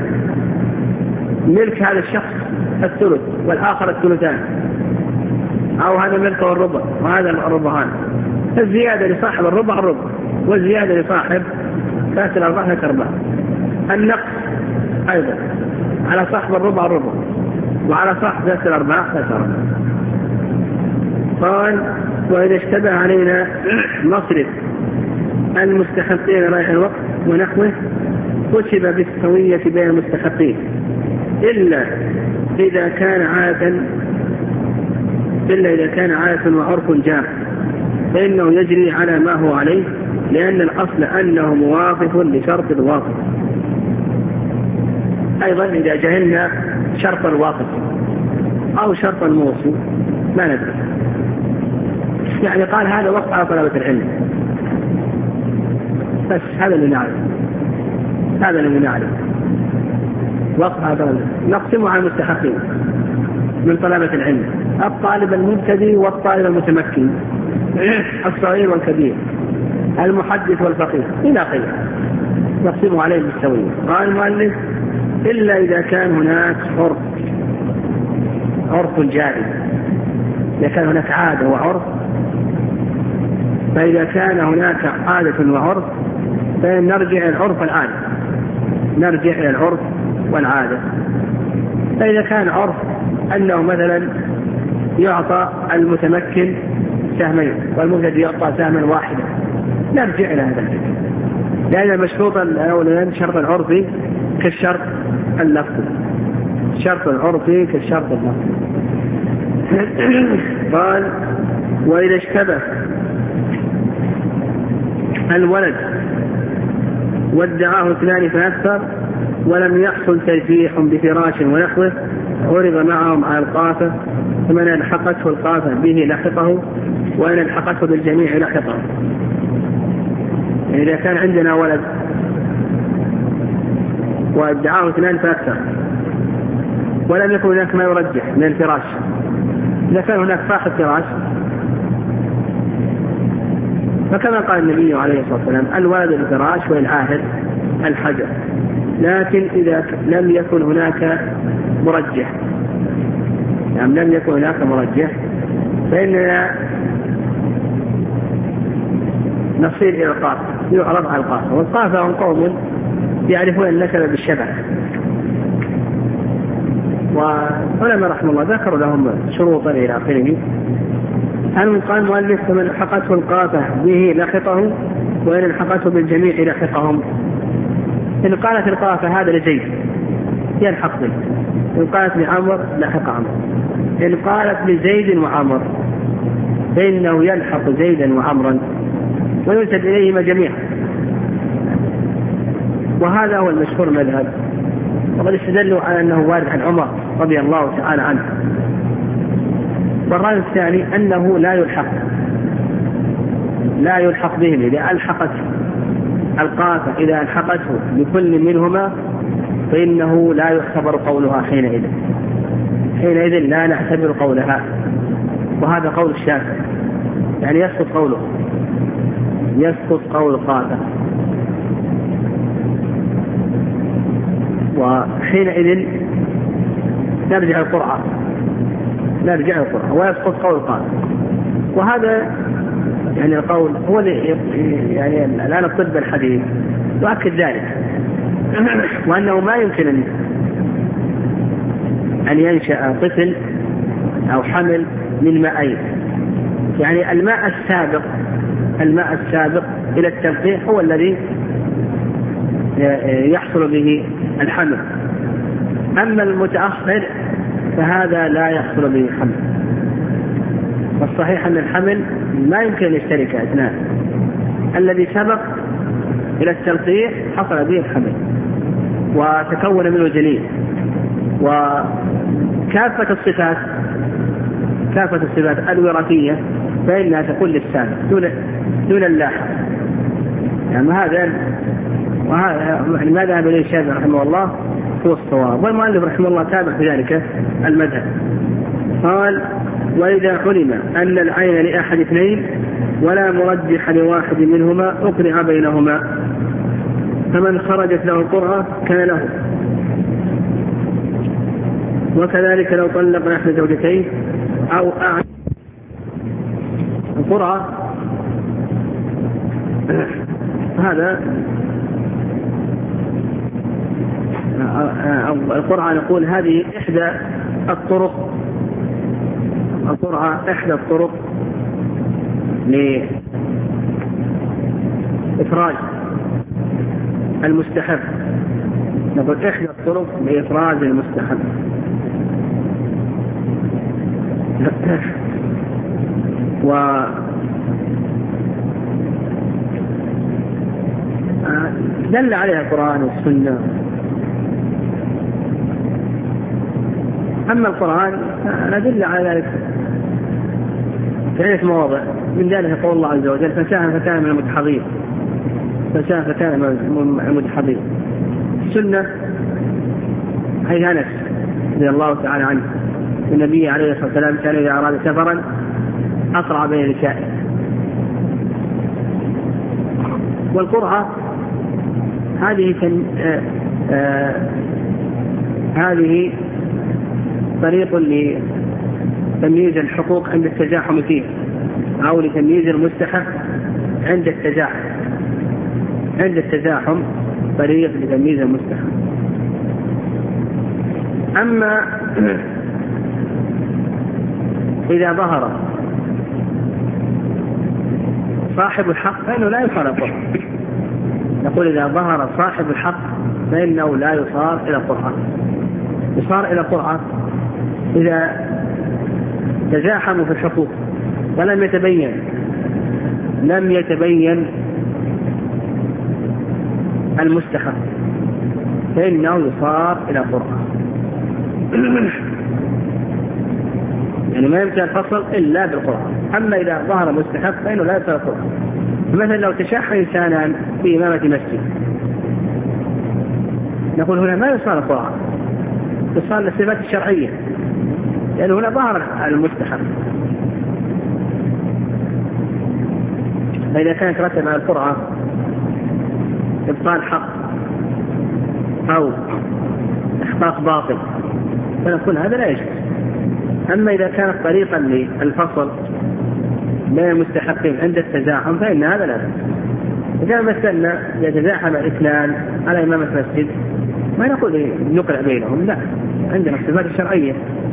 ملك هذا الشخص الثلث والآخر الثلثان، أو هذا ملكه الربع وهذا الربعان، الزيادة لصاحب الربع الربع، والزيادة لصاحب ثلاثة الأرباع ثلاثة أرباع. النقص أيضا على صاحب الربع الربع، وعلى صاحب ثلاثة الأرباع ثلاثة أرباع. قال وإذا اشتبه علينا نصرف المستحقين رايح الوقت ونحوه كتب بالسوية بين المستحقين، إلا إذا كان عادة إلا إذا كان عادة وعرف جار، فإنه يجري على ما هو عليه، لأن الأصل أنه موافق لشرط الواقف. أيضا إذا جهلنا شرط الواقف أو شرط الموصي ما ندري، يعني قال هذا وقف على طلبة العلم بس، هذا اللي نعرف، هذا اللي نعرف وقف على طلبة العلم. نقسمه على المستحقين من طلبة العلم، الطالب المبتدئ والطالب المتمكن، الصغير والكبير، المحدث والفقيه إلى آخره، نقسمه عليه بالسوية. قال المؤلف إلا إذا كان هناك عرف عرف جائز، إذا كان هناك عادة وعرف، فإذا كان هناك عادة وعرف فنرجع إلى العرف والعادة، نرجع إلى العرف والعادة. فإذا كان عرف أنه مثلا يعطى المتمكن سهمين والمبتدئ يعطى سهما واحدا، نرجع إلى هذا الفكر، لأن المشروط الأولى شرط العرفي كالشرط اللفظي، شرط العرفي كالشرط اللفظي. قال وإذا اشتبه الولد وادعاه اثنان فأكثر ولم يحصل ترجيح بفراش ونحوه عرض معهم على القافة، فمن الحقته القافة به لحقه، وإن الحقته بالجميع لحقه. إذا كان عندنا ولد وادعاه اثنان فأكثر ولم يكن هناك ما يرجح من الفراش، إذا كان هناك صاحب فراش فكما قال النبي عليه الصلاة والسلام الولد الفراش والعاهر الحجر. لكن إذا لم يكن هناك مرجح، يعني لم يكن هناك مرجح، فإننا نصير إلى القافة، يعرض على القافة. والقافة هم قوم يعرفون النسب بالشبه، وعلماء رحمه الله ذكروا لهم شروطا إلى آخره. أن قال المؤلف فمن حقته القافة به لحقه، وإن الحقته بالجميع لحقهم. إن قالت القافة هذا لزيد يلحق به، إن قالت لعمر لحق عمر، إن قالت لزيد وعمر فإنه يلحق زيدا وعمرا وينسب إليهما جميعا. وهذا هو المشهور المذهب، وقد استدلوا على أنه وارد عن عمر رضي الله تعالى عنه. والرأي الثاني أنه لا يلحق لا يلحق بهم إذا ألحقت القافة، إذا ألحقته بكل منهما فإنه لا يعتبر قولها حينئذ حينئذ لا نعتبر قولها. وهذا قول الشافعي، يعني يسقط قوله. يسقط قول قاطع، وحينئذ نرجع القرعة نرجع القرعة ويسقط قول قاطع. وهذا يعني القول هو يعني الآن الطب الحديث يؤكد ذلك، وأنه ما يمكن أن ينشأ طفل أو حمل من ماءين. يعني الماء السابق الماء السابق إلى التلقيح هو الذي يحصل به الحمل، أما المتأخر فهذا لا يحصل به حمل. والصحيح أن الحمل ما يمكن أن يشترك اثنان، الذي سبق إلى التلقيح حصل به الحمل وتكون منه جنين. وكافة الصفات كافة الصفات الوراثية فإنها تكون للسابق دون دون اللاحق. يعني هذا وهذا ما ذهب إليه الشافعي رحمه الله هو الصواب، والمؤلف رحمه الله تابع في ذلك المذهب. قال: وإذا علم أن العين لأحد اثنين ولا مرجح لواحد منهما أقرع بينهما، فمن خرجت له القرعة كان له. وكذلك لو طلق أحد زوجتين أو أعد القرعة. هذا القرعة نقول هذه إحدى الطرق القرعة إحدى الطرق لإفراج المستحب. نقول إحدى الطرق لإفراج المستحب. و دل عليها القرآن والسنة. أما القرآن ندل على ذلك في عدة مواضع، من ذلك قول الله عز وجل: فساهم فكان من المدحضين فساهم فكان من المدحضين. السنة حيث أنس رضي الله تعالى عنه النبي عليه الصلاة والسلام كان إذا أراد سفرا أسرع بين نسائه. والقرعة هذه كان آه آه هذه طريق لتمييز الحقوق عند التزاحم فيه، أو لتمييز المستحق عند التزاحم عند التزاحم طريق لتمييز المستحق. أما إذا ظهر صاحب الحق فإنه لا يصار إلى القرعة. نقول إذا ظهر صاحب الحق فإنه لا يصار إلى القرعة. يصار إلى القرعة إذا تزاحموا في الحقوق ولم يتبين لم يتبين المستحق فإنه يصار إلى القرعة. يعني ما يمكن الفصل إلا بالقرعة. أما إذا ظهر مستحق فإنه لا يصار القرعة. مثلا لو تشاح إنسانا في إمامة مسجد نقول هنا ما يصار القرعة، يصار للصفات الشرعية، لأن هنا ظهر المستحق. فإذا كانت رتب على القرعة إبطال حق أو إحقاق باطل فنقول هذا لا يجوز. أما إذا كانت طريقا للفصل بين المستحقين عند التزاحم فإن هذا لا يجوز. إذا مثلنا يتزاحم الاثنان على إمامة مسجد ما نقول نقرأ بينهم، لا، عندنا الصفات الشرعية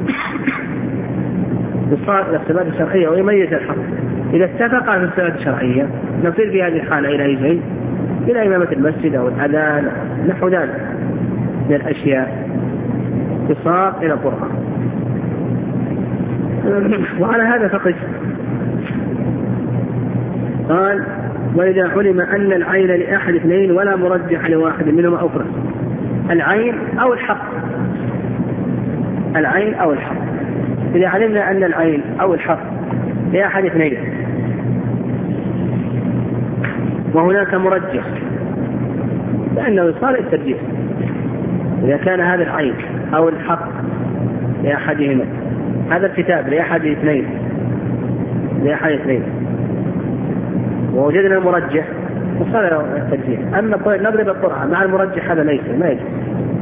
يصار إلى الصفات الشرعية ويميز الحق. إذا اتفق في الصفات الشرعية نصير في هذه الحالة إلى أي شيء؟ إلى إمامة المسجد أو الأذان نحو ذلك من الأشياء يصار إلى القرآن. وعلى هذا فقط قال: وإذا علم أن العين لأحد اثنين ولا مرجح لواحد منهما أخرى. العين أو الحق العين أو الحق إذا علمنا أن العين أو الحق لأحد اثنين وهناك مرجح فإنه يصار الترجيح. إذا كان هذا العين أو الحق لأحدهما، هذا الكتاب لأحد اثنين لأحد اثنين ووجدنا المرجح وصار الترجيح. أما نضرب القرعة مع المرجح هذا ليس ما يجوز.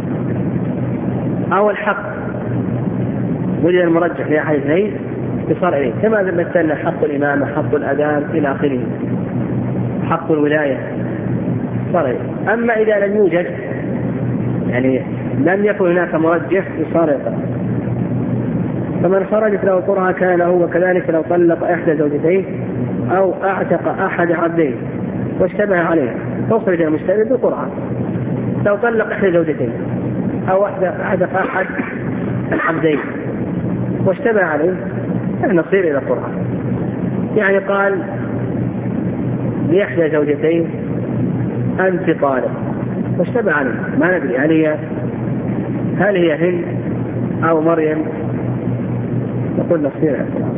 أو الحق وجد المرجح لأحد اثنين يصار إليه، كما مثلنا حق الإمامة حق الأذان إلى آخره، حق الولاية صار إليه. أما إذا لم يوجد يعني لم يكن هناك مرجح يصار إليه. فمن خرجت له القرعة كان له، وكذلك لو طلق إحدى زوجتين أو أعتق أحد عبدين واشتبه عليه تخرج المشتبه بالقرعة. لو طلق إحدى زوجتين أو أعتق أحد العبدين واشتبه عليه نصير إلى القرعة. يعني قال لإحدى زوجتين أنت طالق واشتبه عليه، ما ندري هل هي هل هي هند أو مريم، نقول نصير إلى القرعة.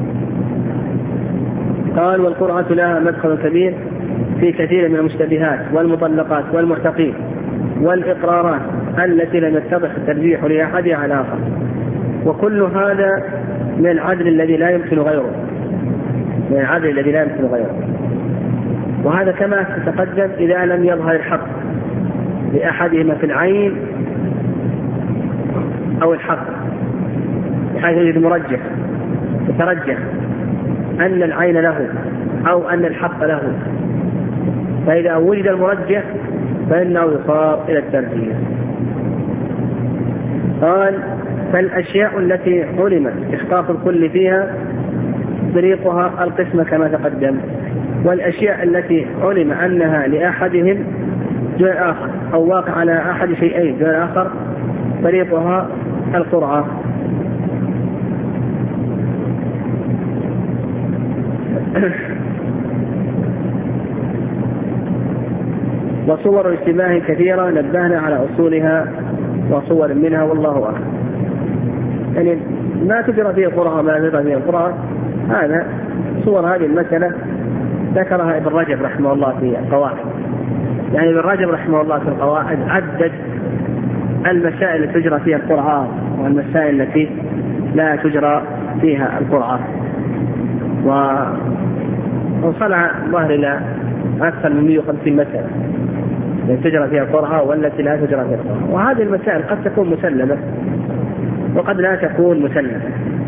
قال والقرعة لها مدخل كبير في كثير من المشتبهات والمطلقات والمعتقين والإقرارات التي لم يتضح الترجيح لأحدها على آخر، وكل هذا من العدل الذي لا يمكن غيره من العدل الذي لا يمكن غيره وهذا كما تتقدم إذا لم يظهر الحق لأحدهما في العين أو الحق، بحيث يجد مرجح يترجح أن العين له أو أن الحق له، فإذا وجد المرجح فإنه يصار إلى الترجيح. قال فالأشياء التي علم إحقاق الكل فيها طريقها القسمة كما تقدم، والأشياء التي علم أنها لأحدهم دون الآخر أو واقع على أحد شيئين دون الآخر طريقها القرعة. وصور الاشتباه كثيرة نبهنا على أصولها وصور منها والله أعلم. يعني ما تجرى فيه القرعة ما تجرى فيه القرعة، هذا صور هذه المسألة ذكرها ابن رجب رحمه الله في القواعد. يعني ابن رجب رحمه الله في القواعد عدد المسائل التي تجرى فيها القرعة والمسائل التي لا تجرى فيها القرعة، ووصلها ظهر إلى أكثر من مئة وخمسين مسألة التي تجرى فيها القرعة والتي لا تجرى فيها القرعة. وهذه المسائل قد تكون مسلمة وقد لا تكون مسلمة.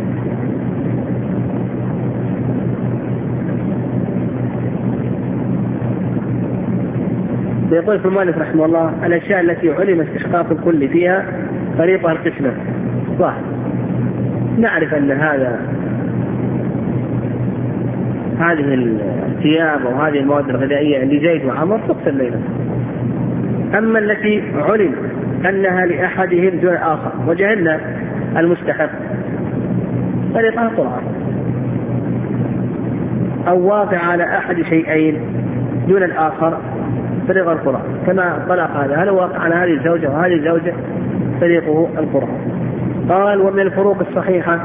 يقول في المؤلف رحمه الله الأشياء التي علم استحقاق الكل فيها طريقها القسمة. صح، نعرف أن هذا هذه الثياب وهذه المواد الغذائية اللي زيد وعمر تقسم بينهم. أما التي علم أنها لأحدهم دون الآخر وجهلنا المستحق طريقها القرعة، أو واقع على أحد شيئين دون الآخر طريق القرعة، كما طلق هذا هل واقع على هذه الزوجة وهذه الزوجة طريقه القرعة. قال ومن الفروق الصحيحة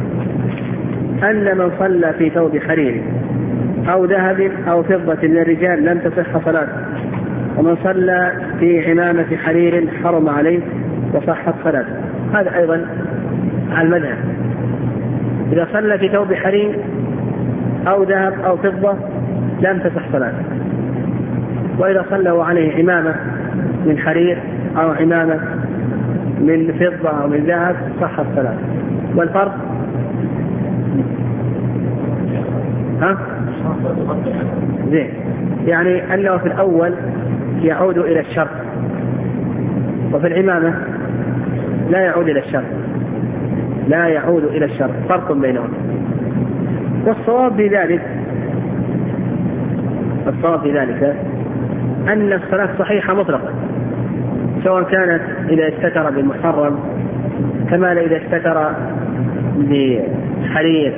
أن من صلى في ثوب حرير أو ذهب أو فضة للرجال لم تصح صلاته، ومن صلى في عمامة حرير حرم عليه وصحت صلاته. هذا أيضا على المذهب، إذا صلى في ثوب حرير أو ذهب أو فضة لم تصح صلاته، وإذا صلوا عليه عمامة من حرير أو عمامة من فضة أو من ذهب صحت صلاته. والفرق ها زين، يعني أنه في الأول يعود إلى الشرط وفي العمامة لا يعود إلى الشرط لا يعود إلى الشرط فرق بينهم. والصواب في ذلك الصواب في ذلك أن الصلاة صحيحة مطلقا، سواء كانت إذا استتر بالمحرم كما إذا استتر بحرير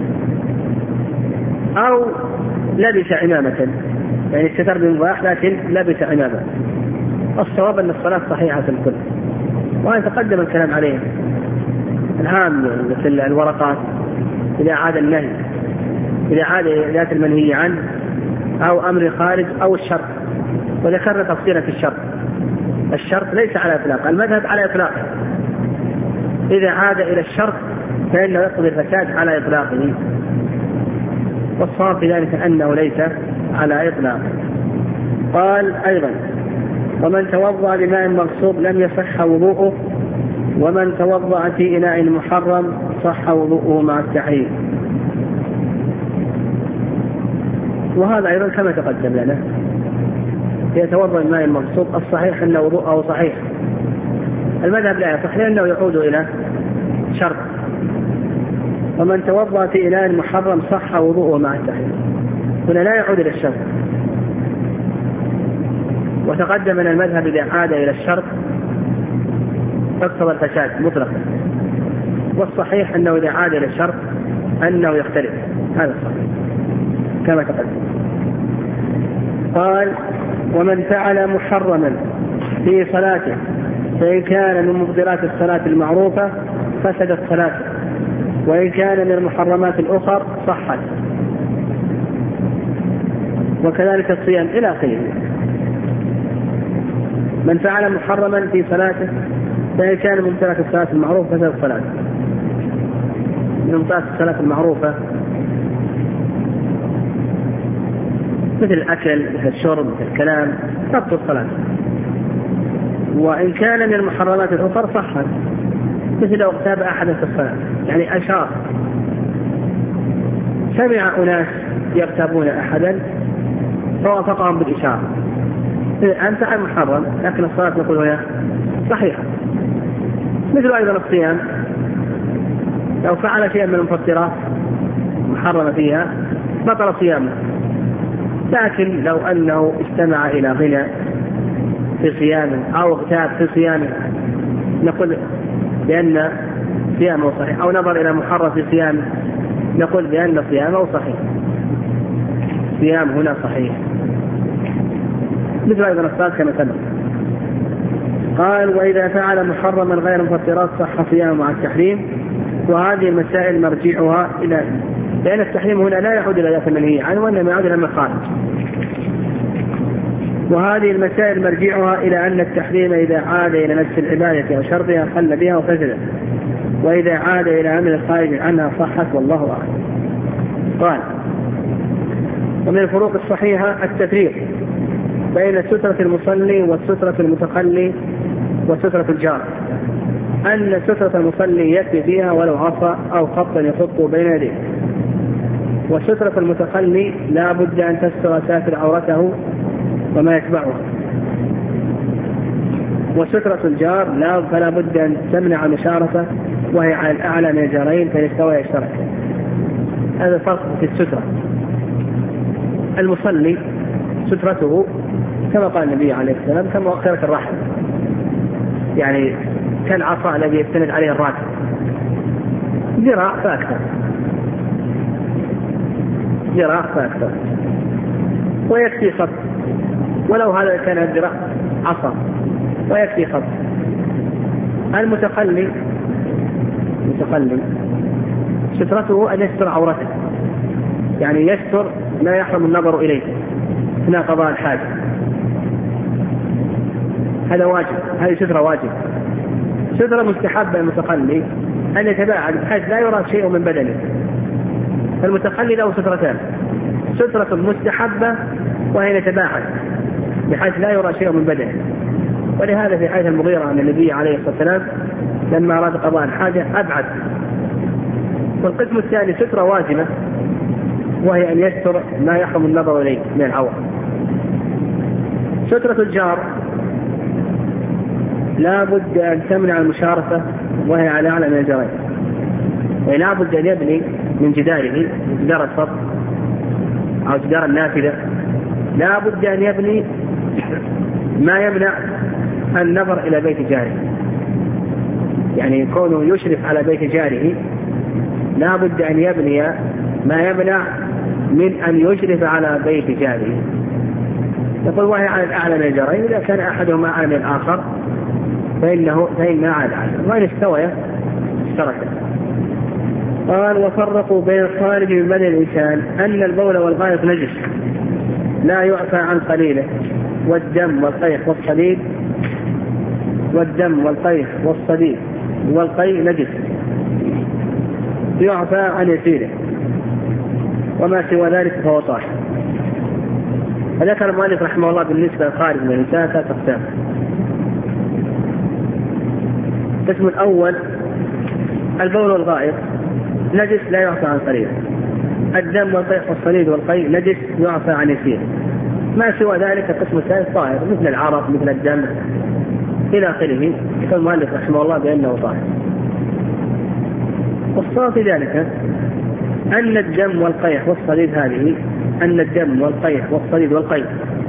أو لبس عمامة، يعني استتر بالمباح لكن لبس عمامة. الصواب أن الصلاة صحيحة في الكل، وأن تقدم الكلام عليه العام مثل الورقات إذا عاد النهي إذا عاد ذات المنهي عنه أو أمر خارج أو الشرط، وذكرنا تفصيلا في الشرط. الشرط ليس على إطلاق، المذهب على إطلاق، إذا عاد إلى الشرط فإنه يقضي الفساد على إطلاقه. والصواب في ذلك أنه ليس على إطلاق. قال أيضا: ومن توضأ بماء مغصوب لم يصح وضوءه، ومن توضأ في إناء محرم صح وضوءه مع التحريم. وهذا أيضا كما تقدم لنا، يتوضأ بماء مغصوب الصحيح أن وضوءه صحيح. المذهب لا يصح لأنه يعود إلى شرط. ومن توضأ في إناء محرم صح وضوءه مع التحريم، هنا لا يعود إلى الشرط. وتقدم من المذهب إذا عاد إلى الشرط اقتضى الفساد مطلقا، والصحيح أنه إذا عاد إلى الشرط أنه يختلف، هذا الصحيح كما تقدم. قال: ومن فعل محرما في صلاته فإن كان من مبطلات الصلاة المعروفة فسدت صلاته، وإن كان من المحرمات الأخرى صحت، وكذلك الصيام إلى آخره. من فعل محرما في صلاته فإن كان من مبطلات الصلاة المعروفة فسدت صلاته. من مبطلات الصلاة المعروفة مثل الأكل، مثل الشرب، مثل الكلام، تبطل الصلاة. وإن كان من المحرمات الأخرى صحت، مثل لو اغتاب أحدا في الصلاة، يعني أشار، سمع أناس يغتابون أحدا فوافقهم بالإشارة، أنت عن محرم لكن الصلاة نقول هنا صحيحة. مثل أيضا الصيام، لو فعل شيئا من المفطرات محرم فيها بطل صيامه، لكن لو أنه استمع إلى غنى في صيامه أو اغتاب في صيامه نقول بأن صيامه صحيح، أو نظر إلى محرم في صيامه نقول بأن صيامه صحيح، صيام هنا صحيح. مثل أيضا الصلاة كما سبق. قال: وإذا فعل محرما غير مفطرات صح صيامه مع التحريم. وهذه المسائل مرجعها إلى، لأن التحريم هنا لا يعود إلى ذات المنهي عنه وإنما يعود إلى المخارج. وهذه المسائل مرجعها إلى أن التحريم إذا عاد إلى نفس العبادة أو شرطها خل بها وفسدت، وإذا عاد إلى أمر الخارج عنها صحت، والله أعلم. قال: ومن الفروق الصحيحة التفريق بين سترة المصلي والسترة المتخلي وسترة الجار، أن سترة المصلي يكفي فيها ولو عصا أو خطا يخط بين يديه، وسترة المتخلي لا بد أن تستر ساتر عورته وما يتبعها، وسترة الجار لا فلا بد أن تمنع مشارته وهي على الأعلى من الجارين فيستوى يشترك. هذا فرق في السترة. المصلي سترته كما قال النبي عليه السلام كمؤخرة الرحم، يعني كالعصا الذي يستند عليه الراكب، ذراع فأكثر، ذراع فأكثر، ويكفي خط، ولو هذا كان الذراع عصا ويكفي خط. المتخلي متخلي سترته أن يستر عورته، يعني يستر لا يحرم النظر إليه أثناء قضاء الحاجة، هذا واجب، هذه سترة واجب. سترة مستحبة المتخلي أن يتباعد بحيث لا يرى شيء من بدنه. المتخلي له سترتان، سترة مستحبة وهي يتباعد بحيث لا يرى شيء من بدنه، ولهذا في حديث المغيرة أن النبي عليه الصلاة والسلام لما أراد قضاء الحاجة أبعد. والقسم الثاني سترة واجبة وهي أن يستر ما يحرم النظر إليه من العورة. سترة الجار لا بد أن تمنع المشارفة وهي على أعلى من الجارين، ولا بد أن يبني من جداره، جدار السطح أو جدار النافذة، لا بد أن يبني ما يمنع النظر إلى بيت جاره، يعني كونه يشرف على بيت جاره لا بد أن يبني ما يمنع من أن يشرف على بيت جاره. يقول وهي على الأعلى من الجارين، إذا كان أحدهما أعلى من الآخر فإنه فإنها على الأعلى، وإن استوى اشتركا. قال: وفرقوا بين الخارج من بدن الإنسان أن البول والغائط نجس لا يعفى عن قليله، والدم والقيح والصديد والدم والقيح والصديد والقيء نجس يعفى عن يسيره، وما سوى ذلك فهو طاهر. فذكر المؤلف رحمه الله بالنسبة للخارج من الإنسان ثلاثة أقسام. القسم الأول البول والغائط نجس لا يعفى عن قليل. الدم والقيح والصليد والقيء نجس يعفى عن يسير. ما سوى ذلك القسم الثالث طاهر مثل العرق مثل الدم إلى آخره. فالمؤلف رحمه الله بأنه طاهر. والصواب في ذلك أن الدم والقيح والصليد هذه أن الدم والقيح والصليد والقيء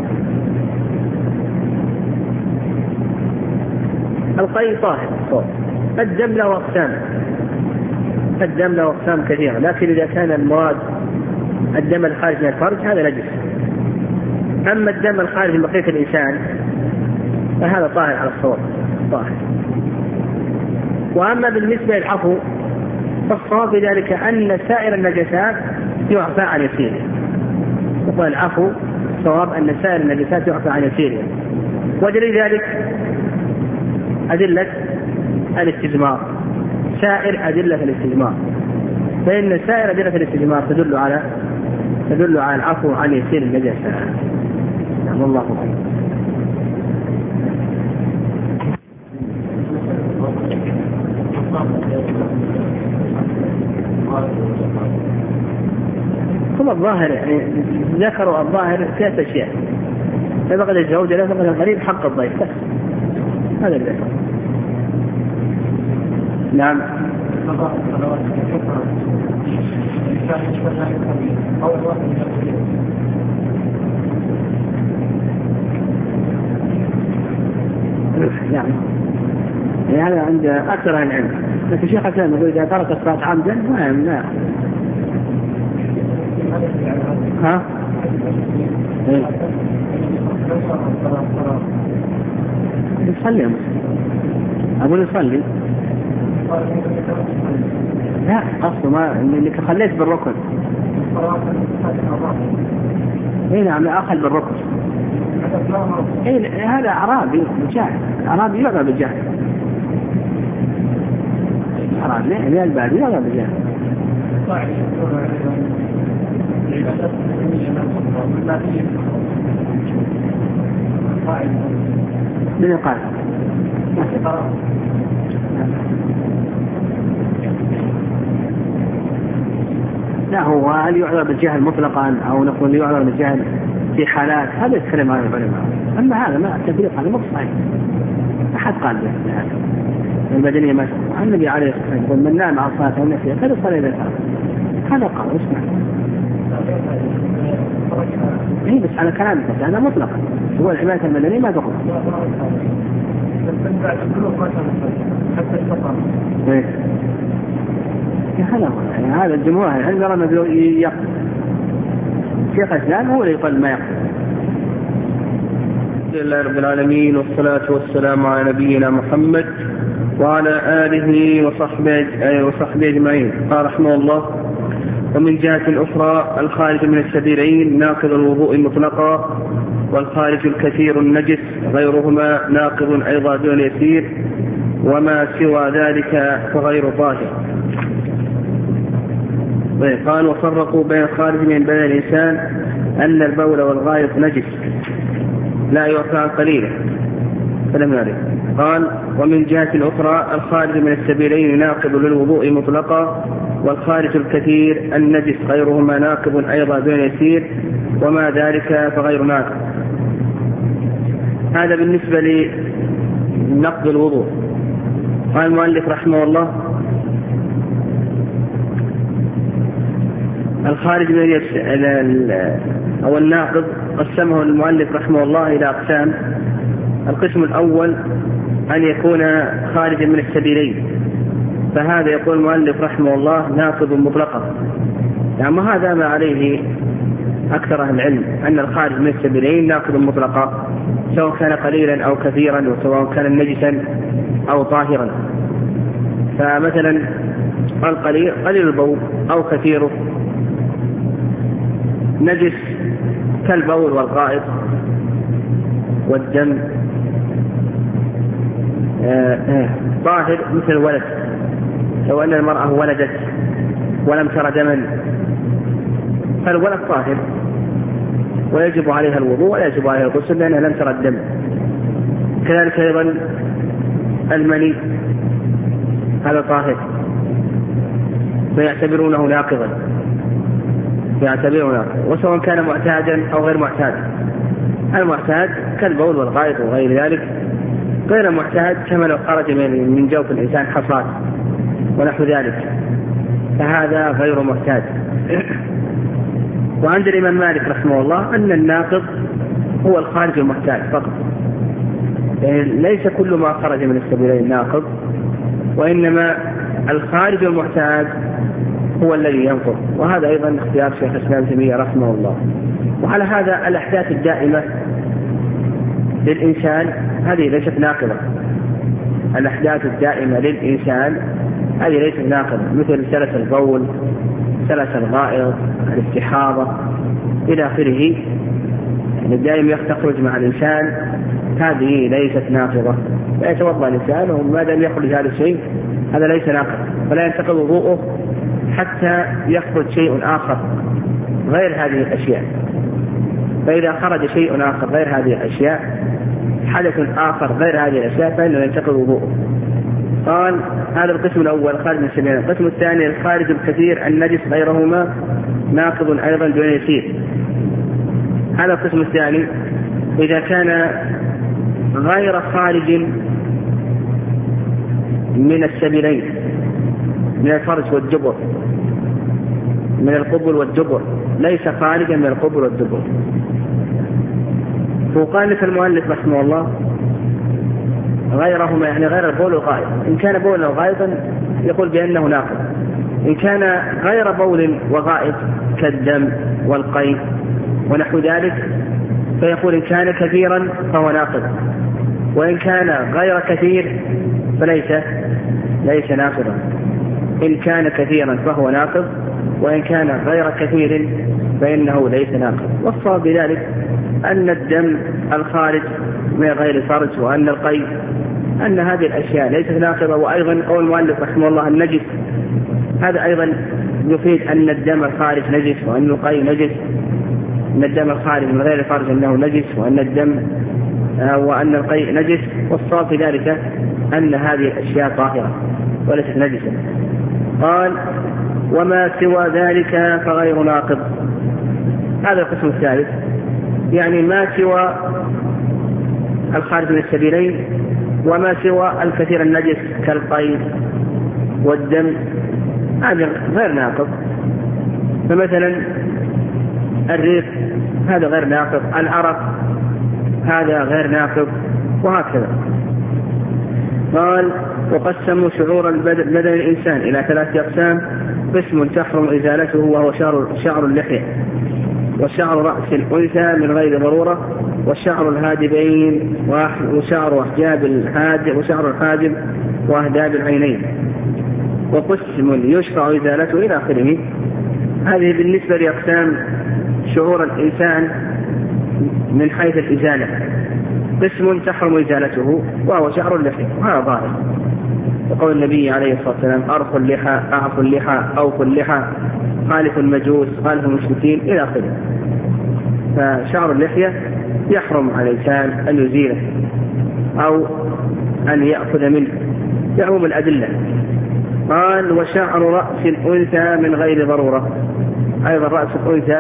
القيء طاهر. الدم له أقسام الدم له أقسام كثيرة، لكن إذا كان المراد الدم الخارج من الفرج هذا نجس. أما الدم الخارج من بقية الإنسان فهذا طاهر على الصواب طاهر. وأما بالنسبة للعفو فالصواب في ذلك أن سائر النجسات يعفى عن يسيره. وقال العفو الصواب أن سائر النجسات يعفى عن يسيره. ودليل ذلك أدلة الاستجمار، سائر أدلة الاستجمار، فإن سائر أدلة الاستجمار تدل على تدل على العفو عن يسير النجاسة. نعم الله خير. ثم الظاهر يعني ذكروا الظاهر ثلاث أشياء: فقد الزوج لا فقد الغريب حق الضيف، بس هذا اللي ذكر. نعم. يعني هذا عند أكثر من العلم، لكن الشيخ حسن يقول إذا ترك الصلاة عمدا ما يمنع. ها؟ إيه؟ يصلي أقول يصلي. لا أصله ما إنك خليت بالركن. إيه نعم أخذ بالركن. إيه هذا أعرابي جاهل، أعرابي يعرف بالجهل. أعرابي لا البادي يعرف بالجهل. من قال؟ لا هو هل يعذر بالجهل مطلقا أو نقول يعذر بالجهل في حالات، هذا يتكلم عن العلماء. أما هذا ما تفريق هذا مو صحيح. أحد قال به المدنية ما شاء النبي عليه الصلاة والسلام يقول من نام عن صلاة النفسية فليصلي إذا شاء. هذا قال اسمع. إيه بس على كلامك هذا مطلقا، هو العبادة المدنية ما تقول. إيه هذا يعني هذا الجمهور عند رمى يقل. شيخ الإسلام هو اللي يقول ما يقل. الحمد لله رب العالمين والصلاة والسلام على نبينا محمد وعلى آله وصحبه وصحبه أجمعين. قال رحمه الله: ومن جهة أخرى الخارج من السبيلين ناقض الوضوء مطلقا، والخارج الكثير النجس غيرهما ناقض أيضا دون يسير، وما سوى ذلك فغير طاهر. قال: وفرقوا بين الخارج من بدن الإنسان أن البول والغائط نجس لا يعفى عن قليله فلم يرد. قال: ومن جهة أخرى الخارج من السبيلين ناقض للوضوء مطلقا، والخارج الكثير النجس غيرهما ناقض أيضا دون يسير، وما ذلك فغير ناقض. هذا بالنسبة لنقض الوضوء. قال المؤلف رحمه الله: الخارج من أو الناقض قسمه المؤلف رحمه الله إلى أقسام. القسم الأول أن يكون خارجا من السبيلين، فهذا يقول المؤلف رحمه الله ناقض مطلقا. يعني هذا ما عليه أكثر أهل العلم، أن الخارج من السبيلين ناقض مطلقا، سواء كان قليلا أو كثيرا، وسواء كان نجسا أو طاهرا. فمثلا القليل قليل البول أو كثيره نجس كالبول والغائط والدم. آه آه طاهر مثل الولد، لو أن المرأة ولدت ولم تر دما فالولد طاهر. ويجب عليها الوضوء ولا يجب عليها الغسل لأنها لم ترى الدم. كذلك أيضا المني هذا طاهر فيعتبرونه ناقضا يعتبرونه ناقضا، وسواء كان معتادا أو غير معتاد. المعتاد كالبول والغائط وغير ذلك، غير المعتاد كما لو خرج من جوف الإنسان حصاد ونحو ذلك فهذا غير معتاد. وعند الإمام مالك رحمه الله أن الناقض هو الخارج المعتاد فقط، يعني ليس كل ما خرج من السبيلين ناقض، وإنما الخارج المعتاد هو الذي ينقض. وهذا أيضا اختيار شيخ الإسلام ابن تيمية رحمه الله. وعلى هذا الأحداث الدائمة للإنسان هذه ليست ناقضة. الأحداث الدائمة للإنسان هذه ليست ناقضة، مثل سلس البول، سلس الغائط، الاستحاضة إلى آخره، يعني الدائم تخرج مع الإنسان، هذه ليست ناقضة. فيتوضأ الإنسان وما دام يخرج هذا الشيء هذا ليس ناقض، فلا ينتقض وضوءه حتى يخرج شيء آخر غير هذه الأشياء. فإذا خرج شيء آخر غير هذه الأشياء، حدث آخر غير هذه الأشياء، فإنه ينتقض وضوءه. قال هذا القسم الأول خارج من السبيلين. القسم الثاني الخارج الكثير النجس غيرهما ناقض أيضا دون يسير. هذا القسم الثاني إذا كان غير خارج من السبيلين، من الفرج والدبر، من القبل والدبر، ليس خارجا من القبل والدبر. وقال المؤلف رحمه الله غيرهما يعني غير البول والغائط. إن كان بولا وغائطا يقول بأنه ناقض. إن كان غير بول وغائط كالدم والقيء ونحو ذلك فيقول إن كان كثيرا فهو ناقض، وإن كان غير كثير فليس ليس ناقضا. إن كان كثيرا فهو ناقض، وإن كان غير كثير فإنه ليس ناقض. والصواب بذلك أن الدم الخارج من غير فرج وأن القيء أن هذه الأشياء ليست ناقضة. وأيضا قول المؤلف رحمه الله النجس، هذا أيضا يفيد أن الدم الخارج نجس وأن القيء نجس، أن الدم الخارج من غير فرج أنه نجس، وأن الدم وأن القيء نجس. والصواب في ذلك أن هذه الأشياء طاهرة وليست نجسة. قال وما سوى ذلك فغير ناقض. هذا القسم الثالث، يعني ما سوى الخارج من السبيلين وما سوى الكثير النجس كالقيء والدم هذا غير ناقض. فمثلا الريق هذا غير ناقض، العرق هذا غير ناقض، وهكذا. قال وقسموا شعور البدن الإنسان إلى ثلاثة أقسام: قسم تحرم إزالته وهو شعر, شعر اللحية، وشعر رأس الأنثى من غير ضرورة، وشعر الهادبين، وشعر أحجاب الحاجب، وشعر الحاجب وأهداب العينين، وقسم يشرع إزالته إلى آخره. هذه بالنسبة لأقسام شعور الإنسان من حيث الإزالة. قسم تحرم إزالته وهو شعر اللحية، وهذا ظاهر، وقول النبي عليه الصلاة والسلام: أرخوا اللحى، أعفوا اللحى، أوفوا اللحى، خالف المجوس، خالف المشركين إلى آخره. فشعر اللحية يحرم على الإنسان أن يزيله أو أن يأخذ منه بعموم الأدلة. قال وشعر رأس الأنثى من غير ضرورة، أيضا رأس الأنثى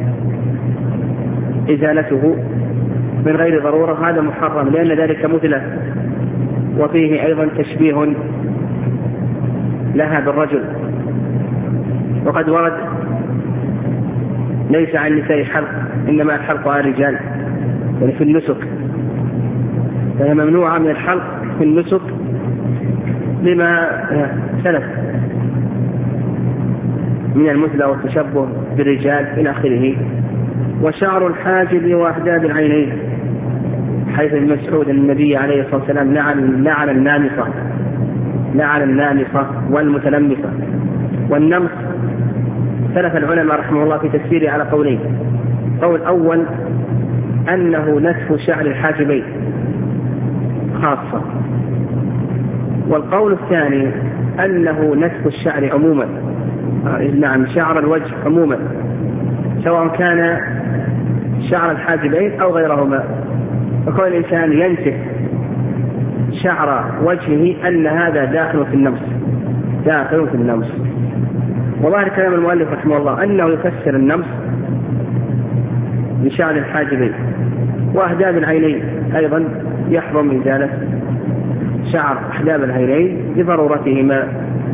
إزالته من غير ضرورة هذا محرم، لأن ذلك مثلة، وفيه أيضا تشبيه لها بالرجل. وقد ورد ليس عن النساء حلق، إنما الحلق على الرجال، يعني في النسك، فهي ممنوعة من الحلق في النسك لما سلف من المثلى والتشبه بالرجال إلى آخره. وشعر الحاجب وأهداب العينين، حيث المسعود النبي عليه الصلاة والسلام لعن لعن النامصة لعن النامصة والمتلمصة. والنمص ثلاث العلماء رحمه الله في تفسيره على قولين: قول أول أنه نتف شعر الحاجبين خاصة، والقول الثاني أنه نتف الشعر عموما، نعم شعر الوجه عموما، سواء كان شعر الحاجبين أو غيرهما. فكون الإنسان ينسف شعر وجهه أن هذا داخل في النمص، داخل في النمص. وظاهر كلام المؤلف رحمه الله أنه يفسر النمص بشعر الحاجبين. وأحداب العينين أيضا يحرم إزالة شعر أحداب العينين لضرورتهما.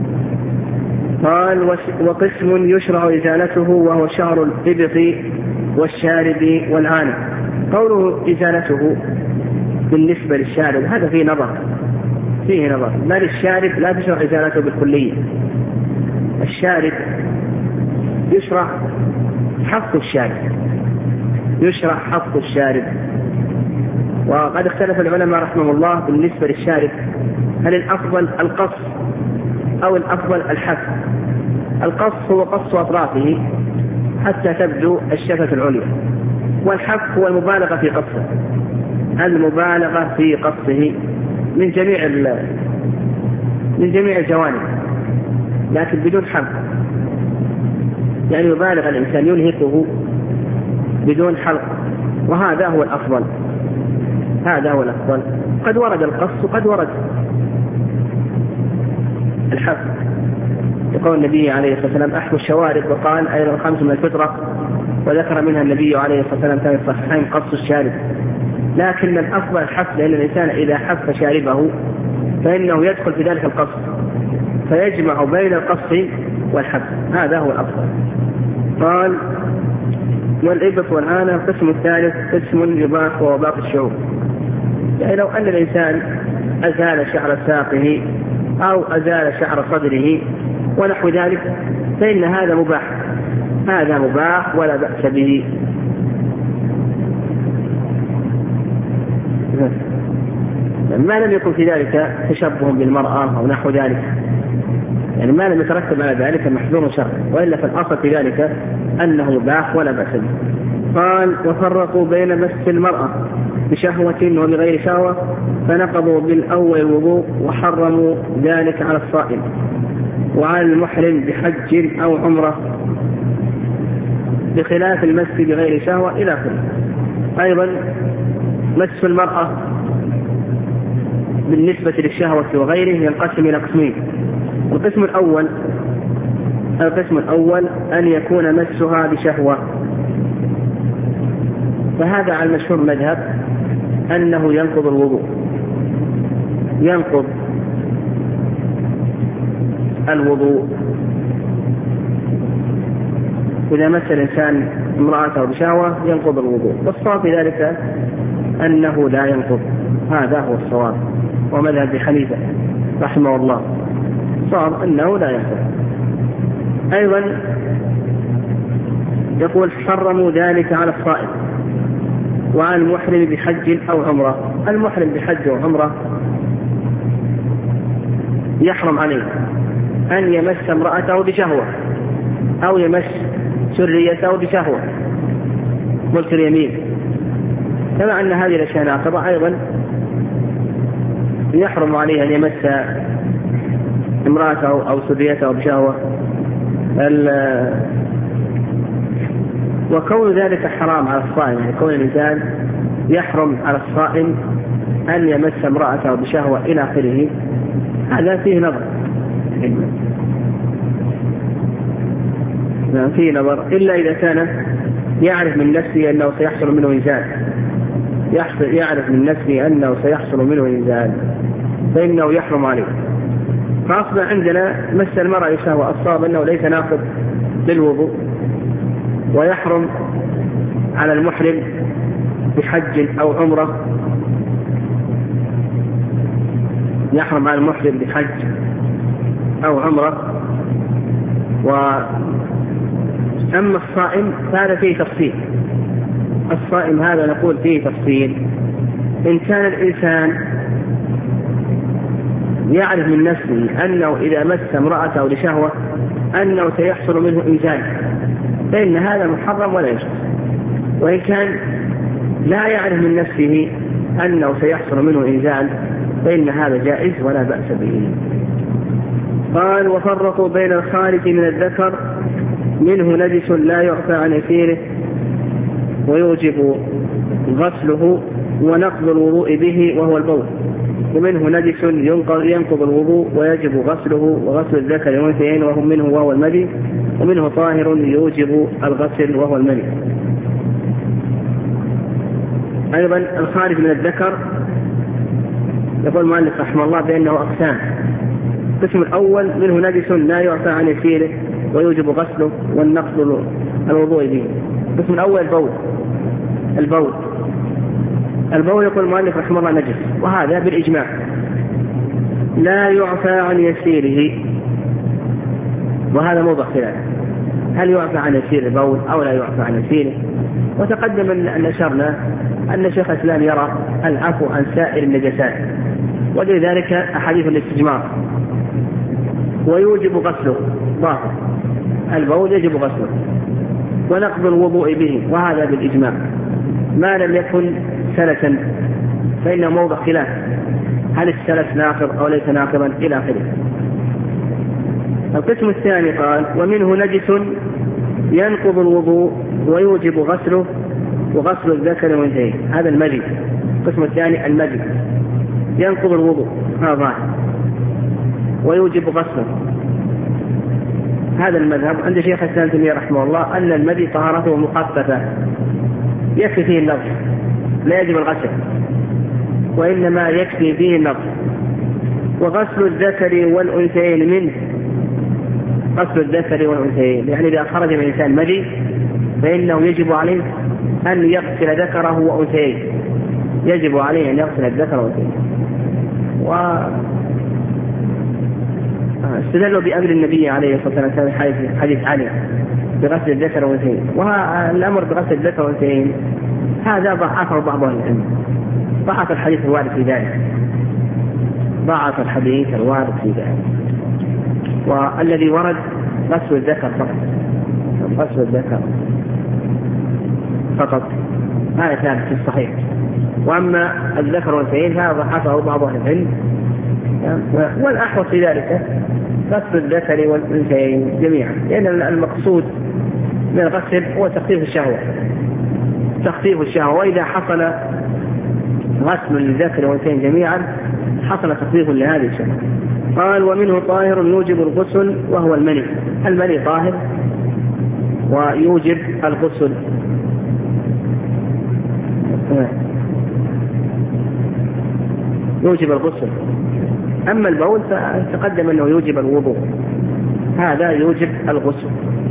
قال وقسم يشرع إزالته وهو شعر الإبط والشارب والعانة. قوله إزالته بالنسبة للشارب هذا فيه نظر، فيه نظر. لا للشارب لا تشرع إزالته بالكلية. الشارب يشرع حفظ الشارب، يشرع حفظ الشارب. وقد اختلف العلماء رحمه الله بالنسبة للشارب هل الأفضل القص أو الأفضل الحف. القص هو قص أطرافه حتى تبدو الشفة العليا، والحف هو المبالغة في قصه، المبالغة في قصه من جميع من جميع الجوانب لكن بدون حف، يعني يبالغ الإنسان ينهكه بدون حلق، وهذا هو الأفضل، هذا هو الأفضل. قد ورد القص وقد ورد الحف. يقول النبي عليه الصلاة والسلام أحفوا الشوارب، وقال أيضا الخمس من الفطرة، وذكر منها النبي عليه الصلاة والسلام كان الصحيحين قص الشارب. لكن الأفضل الحف، لأن الإنسان إذا حف شاربه فإنه يدخل في ذلك القص فيجمع بين القص والحف، هذا هو الأفضل. قال والإبط والعانة. القسم الثالث قسم يباح وهو باقي الشعور. يعني لو أن الإنسان أزال شعر ساقه أو أزال شعر صدره ونحو ذلك فإن هذا مباح، هذا مباح ولا بأس به. ما لم يكن في ذلك تشبه بالمرأة أو نحو ذلك، يعني ما لم يترتب على ذلك محذور شرعي، وإلا فالأصل في ذلك أنه مباح ولا بأس به. قال وفرقوا بين مس المرأة بشهوة وبغير شهوة فنقضوا بالأول الوضوء وحرموا ذلك على الصائم وعلى المحرم بحج أو عمرة بخلاف المس بغير شهوة إلى آخره. أيضا مس المرأة بالنسبة للشهوة وغيره ينقسم إلى قسمين. القسم الأول القسم الأول أن يكون مسها بشهوة، فهذا على المشهور مذهب أنه ينقض الوضوء، ينقض الوضوء إذا مس الإنسان امرأته بشهوة ينقض الوضوء. والصواب في ذلك أنه لا ينقض، هذا هو الصواب ومذهب ابي حنيفة رحمه الله، صار أنه لا ينقض. أيضا يقول حرموا ذلك على الصائم وعلى المحرم بحج أو عمرة. المحرم بحج أو عمرة يحرم عليه أن يمس امرأته بشهوة أو يمس سريته بشهوة ملك اليمين، كما أن هذه الأشياء ناقضة. أيضا يحرم عليه أن يمس امرأته أو سريته بشهوة. وكون ذلك حرام على الصائم، يعني كون الإنسان يحرم على الصائم أن يمس امرأته بشهوة إلى آخره، هذا فيه نظر، فيه نظر إلا إذا كان يعرف من نفسه أنه سيحصل منه إنزال، يعرف من نفسه أنه سيحصل منه إنزال فإنه يحرم عليه. فأصبح عندنا مس المرأة بشهوة الصواب أنه ليس ناقض للوضوء، ويحرم على المحرم بحج أو عمرة، يحرم على المحرم بحج أو عمرة. وأما الصائم فهذا فيه تفصيل، الصائم هذا نقول فيه تفصيل. إن كان الإنسان يعرف من نفسه أنه إذا مس امرأته لشهوة أنه سيحصل منه إنزال فإن هذا محرم ولا يجوز. وإن كان لا يعرف من نفسه أنه سيحصل منه إنزال فإن هذا جائز ولا بأس به. قال وفرقوا بين الخارج من الذكر منه نجس لا يعفى عن يسيره ويوجب غسله ونقض الوضوء به وهو البول، ومنه نجس ينقض الوضوء ويجب غسله وغسل الذكر والأنثيين وهو منه وهو المذي، ومنه طاهر يوجب الغسل وهو المذي. أيضا الخارج من الذكر يقول المؤلف رحمه الله بأنه أقسام. القسم الأول منه نجس لا يعفى عن يسيره ويوجب غسله والنقض الوضوء به. القسم الأول البول. البول البول يقول المؤلف رحمه الله نجس، وهذا بالإجماع لا يعفى عن يسيره، وهذا موضع خلاف، هل يعفى عن يسير البول أو لا يعفى عن يسيره؟ وتقدم أن أشرنا أن شيخ الإسلام يرى العفو عن سائر النجاسات، ولذلك أحاديث الاستجمار، ويوجب غسله ظاهر البول يجب غسله ونقض الوضوء به، وهذا بالإجماع ما لم يكن سلسا، فإنه موضع خلاف هل السلس ناقض أو ليس ناقضا إلى آخره. القسم الثاني قال ومنه نجس ينقض الوضوء ويوجب غسله وغسل الذكر والأنثيين، هذا المجي. القسم الثاني المجي ينقض الوضوء هذا ويوجب غسله، هذا المذهب عند شيخ الإسلام تيمية رحمه الله أن المجي طهارته مخففة يكفي فيه النظر لا يجب الغسل، وإنما يكفي فيه النظر. وغسل الذكر والأنثيين منه، غسل الذكر والأنثيين يعني إذا خرج من الإنسان مجي فإنه يجب عليه أن يغسل ذكره وأنثيه، يجب عليه أن يغسل الذكر وأنثيه. واستدلوا بأمر النبي عليه الصلاة والسلام حديث علي بغسل الذكر والأنثيه، والأمر بغسل الذكر والأنثيه هذا ضعفه بعض أهل العلم، ضعف الحديث الوارد في ذلك، ضعف الحديث الوارد في ذلك، والذي ورد غسل الذكر فقط، غسل الذكر فقط هذا ثابت في الصحيح. وأما الذكر والأنثيين هذا ضعفه بعض أهل العلم، والأحوط في ذلك غسل الذكر والأنثيين جميعا، لأن المقصود من الغسل هو تخفيف الشهوة، تخفيف الشهوة، وإذا حصل غسل للذكر والأنثيين جميعا حصل تخفيف لهذه الشهوة. قال ومنه طاهر يوجب الغسل وهو المني، المني طاهر ويوجب الغسل. يوجب الغسل. أما البول فتقدم أنه يوجب الوضوء، هذا يوجب الغسل.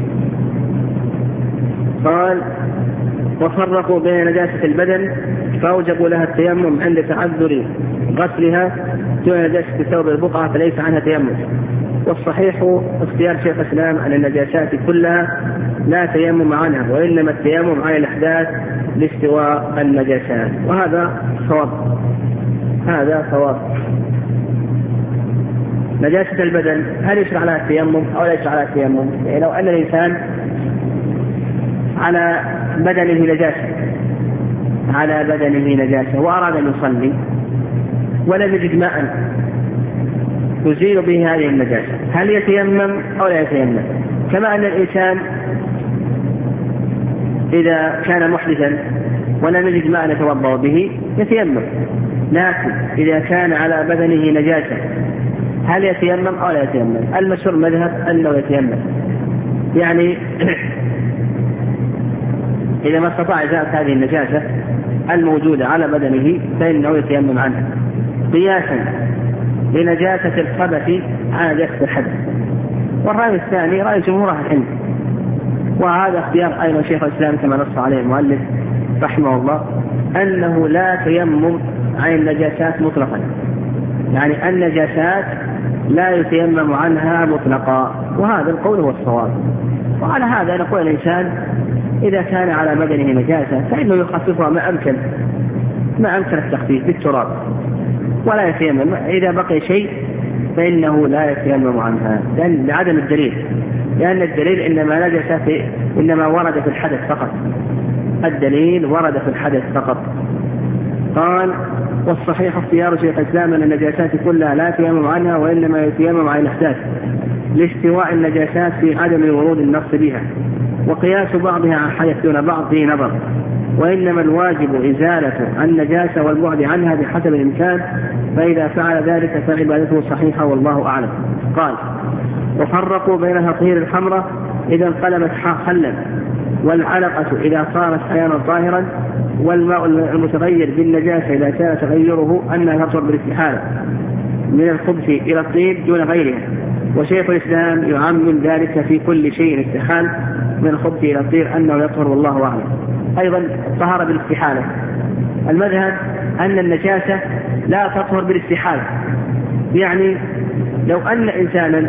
قال وفرقوا بين نجاسة البدن فأوجبوا لها التيمم عند تعذر غسلها دون نجاسة ثوب البقعة فليس عنها تيمم. والصحيح اختيار شيخ الإسلام أن النجاسات كلها لا تيمم عنها، وإنما التيمم عن الأحداث لاستواء النجاسات، وهذا صواب، هذا صواب. نجاسة البدن هل يشرع لها التيمم أو لا يشرع لها التيمم؟ يعني لو أن الإنسان على بدنه نجاسة على بدنه نجاسة وأراد أن يصلي ولم يجد ماء يزيل به هذه النجاسة، هل يتيمم أو لا يتيمم؟ كما أن الإنسان إذا كان محدثا ولم يجد ماء يتوضأ به يتيمم، لكن إذا كان على بدنه نجاسة هل يتيمم أو لا يتيمم؟ المشهور مذهب أنه يتيمم، يعني إذا ما استطاع إزالة هذه النجاسة الموجودة على بدنه فإنه يتيمم عنها قياسا لنجاسة الخبث على نجاسة الحدث. والرأي الثاني رأي جمهور أهل العلم، وهذا اختيار أيضا شيخ الإسلام كما نص عليه المؤلف رحمه الله، أنه لا تيمم عن النجاسات مطلقا، يعني النجاسات لا يتيمم عنها مطلقا، وهذا القول هو الصواب. وعلى هذا نقول الإنسان إذا كان على بدنه نجاسة فإنه يخففها ما أمكن ما أمكن التخفيف بالتراب ولا يتيمم، إذا بقي شيء فإنه لا يتيمم عنها لأن لعدم الدليل، لأن الدليل إنما نجس في إنما ورد في الحدث فقط، الدليل ورد في الحدث فقط. قال والصحيح اختيار شيخ الإسلام أن النجاسات كلها لا يتيمم عنها وإنما يتيمم عن الأحداث لاستواء النجاسات في عدم ورود النص بها، وقياس بعضها عن حدث دون بعض فيه نظر، وإنما الواجب إزالة النجاسة والبعد عنها بحسب الإمكان، فإذا فعل ذلك فعبادته صحيحة والله أعلم. قال: وفرقوا بين تطهير الحمرة إذا انقلبت خلا، والعلقة إذا صارت حيانا طاهرا، والماء المتغير بالنجاسة إذا كان تغيره أنها تطهر بالاستحالة من الخبث إلى الطيب دون غيرها. وشيخ الإسلام يعمم ذلك في كل شيء استحال من الخبث إلى الطيب أنه يطهر والله أعلم. أيضا طهر بالاستحالة. المذهب أن النجاسة لا تطهر بالاستحالة، يعني لو أن إنسانا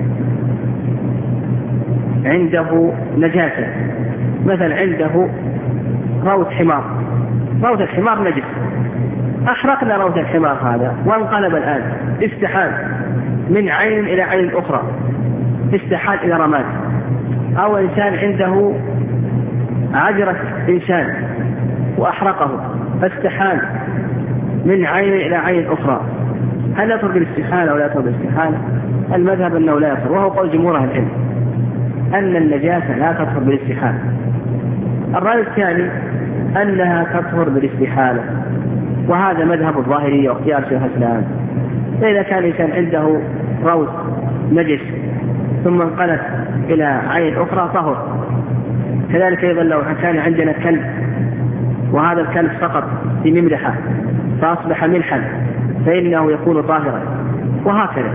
عنده نجاسة، مثلا عنده روث حمار، روث الحمار نجس، أحرقنا روث الحمار هذا وانقلب الآن، استحال من عين إلى عين أخرى، استحال إلى رماد. أو إنسان عنده عجرة إنسان وأحرقه فاستحال من عين إلى عين أخرى، هل يطهر بالاستحالة ولا يطهر بالاستحالة؟ المذهب أنه لا يطهر، وهو قول جمهور أهل العلم أن النجاسة لا تطهر بالاستحالة. الرأي الثاني أنها تطهر بالاستحالة، وهذا مذهب الظاهرية واختيار شيخ الإسلام. فإذا كان إنسان عنده روث نجس ثم انقلت إلى عين أخرى طهر. كذلك أيضا لو كان عندنا كلب وهذا الكلب سقط في مملحة فأصبح ملحا فإنه يكون طاهرا، وهكذا.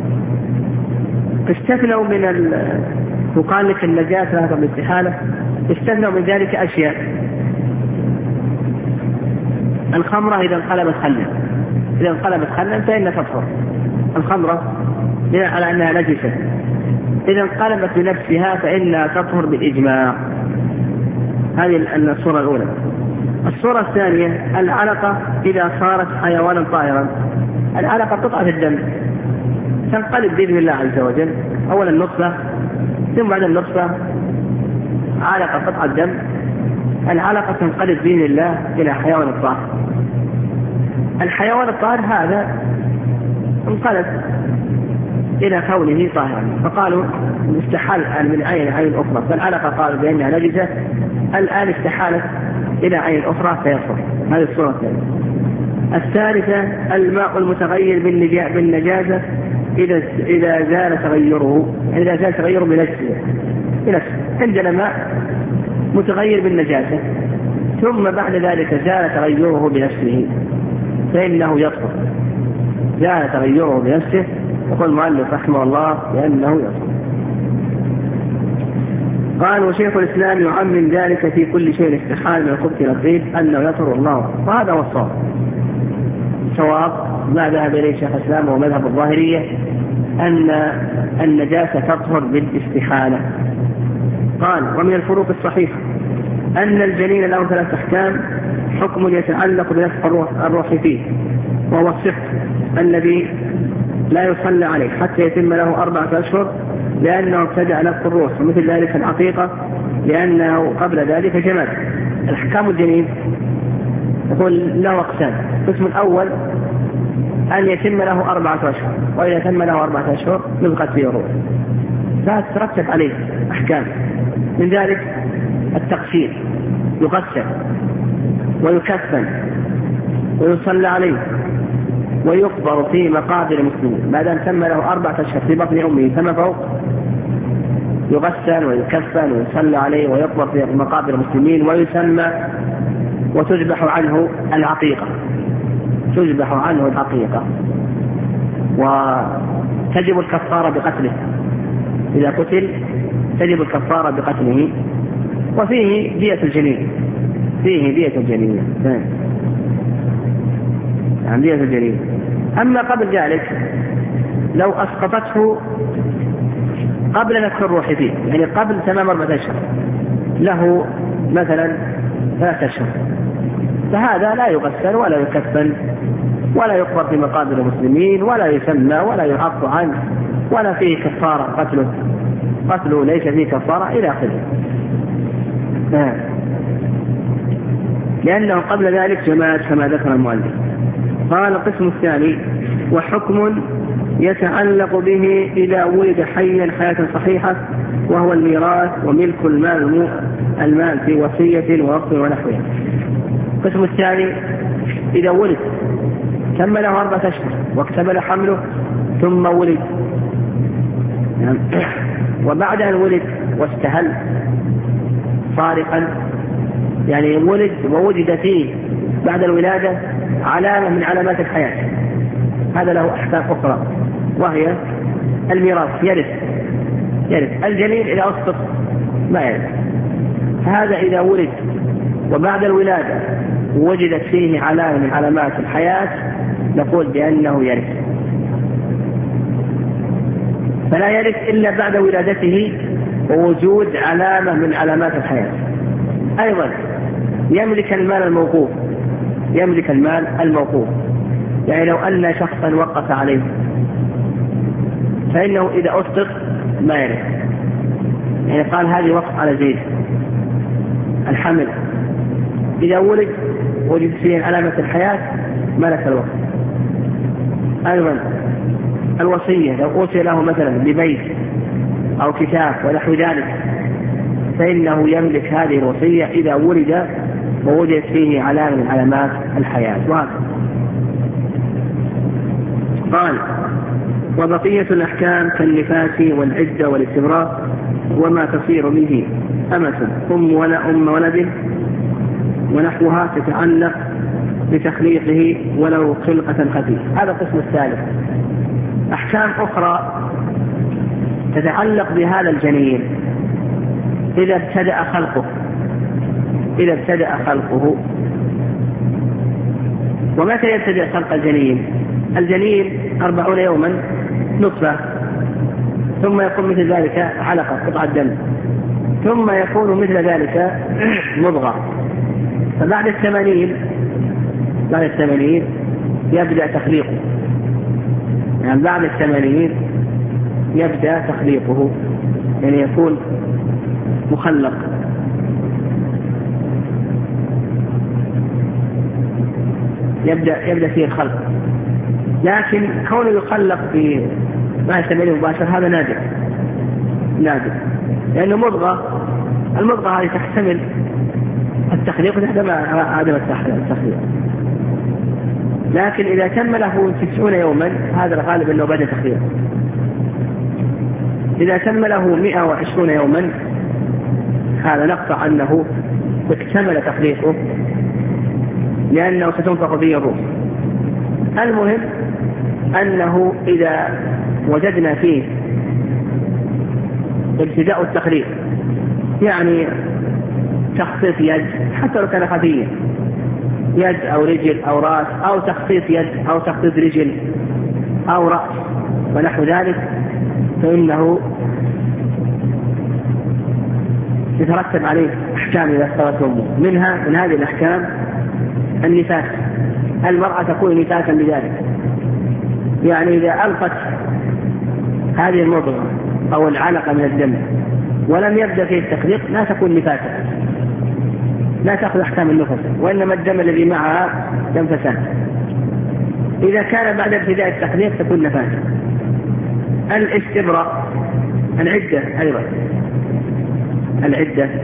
استثنوا من وقال لك النجاسة هذا بالاستحالة، استثنوا من ذلك أشياء. الخمرة إذا انقلبت خلا، إذا انقلبت خلا فإنها تطهر الخمرة على أنها نجسة، إذا انقلبت بنفسها فإنها تطهر بالإجماع. هذه الصورة الأولى. الصورة الثانية العلقة إذا صارت حيوانا طاهرا. العلقة قطعة الدم تنقلب بإذن الله عز وجل، أولا النطفة ثم بعد النطفة علقة قطعة الدم، العلقة تنقلب بإذن الله إلى حيوان الطاهر. الحيوان الطاهر هذا انقلب إلى كونه طاهرا، فقالوا استحال من عين عين أخرى، فالعلقة قالوا بأنها نجسة، الآن استحالت إلى عين أخرى فيصر. هذه الصورة الثانية. الثالثة الماء المتغير بالنجاسة إذا إذا زال تغيره، إذا زال تغيره بنفسه بنفسه عندنا ماء متغير بالنجاسة ثم بعد ذلك زال تغيره بنفسه فإنه يطهر. زال تغيره بنفسه، يقول المؤلف رحمه الله لأنه يطهر. قال: وشيخ الإسلام يعمم ذلك في كل شيء استحال من الخبث إلى الطيب أنه يطهر الله، وهذا هو الصواب. صواب ما ذهب إليه شيخ الإسلام ومذهب الظاهرية أن النجاسة تطهر بالاستحالة. قال: ومن الفروق الصحيحة أن الجنين له ثلاث أحكام: حكم يتعلق بنفخ الروح, الروح فيه، وهو الصحة الذي لا يصلى عليه حتى يتم له أربعة أشهر لأنه ابتدأ نفخ الروح، ومثل ذلك العقيقة لأنه قبل ذلك جماد. الأحكام الجنين يقول له أقسام: القسم الأول أن يتم له أربعة أشهر، وإذا تم له أربعة أشهر نفخت فيه الروح، فترتب عليه أحكام، من ذلك التقسيم، يغسل ويكفن ويصلى عليه ويقبر في مقابر المسلمين بعد أن تم له أربعة أشهر في بطن أمه فما فوق، يغسل ويكفن ويصلى عليه ويقبر في مقابر المسلمين ويسمى وتذبح عنه العقيقة، تذبح عنه العقيقة وتجب الكفارة بقتله، إذا قتل تجب الكفارة بقتله. وفيه دية الجنين، فيه دية الجنين يعني دية الجنين. أما قبل ذلك لو أسقطته قبل نفخ الروح فيه، يعني قبل تمام أربعة أشهر، له مثلا ثلاثة أشهر، فهذا لا يغسل ولا يكفن ولا يقبر في مقابر المسلمين ولا يسمى ولا يعف عنه ولا فيه كفارة، قتله قتله ليس فيه كفارة إلى آخره، لأنه قبل ذلك جماد كما ذكر المؤلف. قال: القسم الثاني: وحكم يتعلق به إذا ولد حيا حياة صحيحة، وهو الميراث وملك المال المال في وصية ووقف ونحوها. القسم الثاني إذا ولد تم له أربعة أشهر واكتمل حمله ثم ولد، يعني وبعد أن ولد واستهل فارقا، يعني ولد ووجد فيه بعد الولادة علامة من علامات الحياة، هذا له أحكام أخرى وهي الميراث، يرث يرث الجنين إذا أسقط ما يرث. فهذا إذا ولد وبعد الولادة وجدت فيه علامة من علامات الحياة نقول بأنه يرث، فلا يرث إلا بعد ولادته ووجود علامة من علامات الحياة. أيضا يملك المال الموقوف، يملك المال الموقوف، يعني لو أن شخصا وقف عليه فإنه إذا أسقط ما يرث، يعني قال هذه وقف على زيد الحمل، إذا ولد وجد فيه علامة الحياة ملك الوقف. أيضا الوصية لو أوصي له مثلا ببيت أو كتاب ونحو ذلك فإنه يملك هذه الوصية إذا ولد ووجد فيه علامة من علامات الحياة. وهذا قال وبقية الأحكام كالنفاس والعدة والاستبراء وما تصير به أمة أم ولا أم ولد ونحوها تتعلق بتخليقه ولو خلقة خفيفة. هذا القسم الثالث. أحكام أخرى تتعلق بهذا الجنين إذا ابتدأ خلقه إذا ابتدأ خلقه ومتى يبتدأ خلق الجنين؟ الجنين أربعون يوما نطفة، ثم يكون مثل ذلك علقة قطعة دم، ثم يكون مثل ذلك مضغة، فبعد الثمانين بعد الثمانين يبدأ تخليقه، يعني بعد الثمانين يبدأ تخليقه، يعني يكون مخلق. يبدأ يبدأ فيه الخلق، لكن كونه يخلق في بعد الثمانين مباشرة هذا نادر نادر لأنه مضغة، المضغة هذه تحتمل التخليق وتحتمل عدم التخليق، لكن إذا تم له تسعون يوما هذا الغالب أنه بدأ تخليق. إذا تم له مئة وعشرون يوما هذا نقطع أنه اكتمل تخليقه لأنه ستنفخ به الروح. المهم أنه إذا وجدنا فيه ابتداء التخليق، يعني تخطيط يد حتى لو كان خفيا، يد أو رجل أو رأس، أو تخطيط يد أو تخطيط رجل أو رأس ونحو ذلك، فإنه يترتب عليه أحكام إذا استوت أمه. منها من هذه الأحكام النفاس، المرأة تكون نفاسا بذلك، يعني إذا ألقت هذه المضغة أو العلقة من الدم ولم يبدأ فيه التخليق لا تكون نفاسا، لا تأخذ أحكام النفس، وإنما الدم الذي معها دم فساد. إذا كان بعد ابتداء التخليق تكون نفاسا. الاستبراء، العدة أيضا، العدة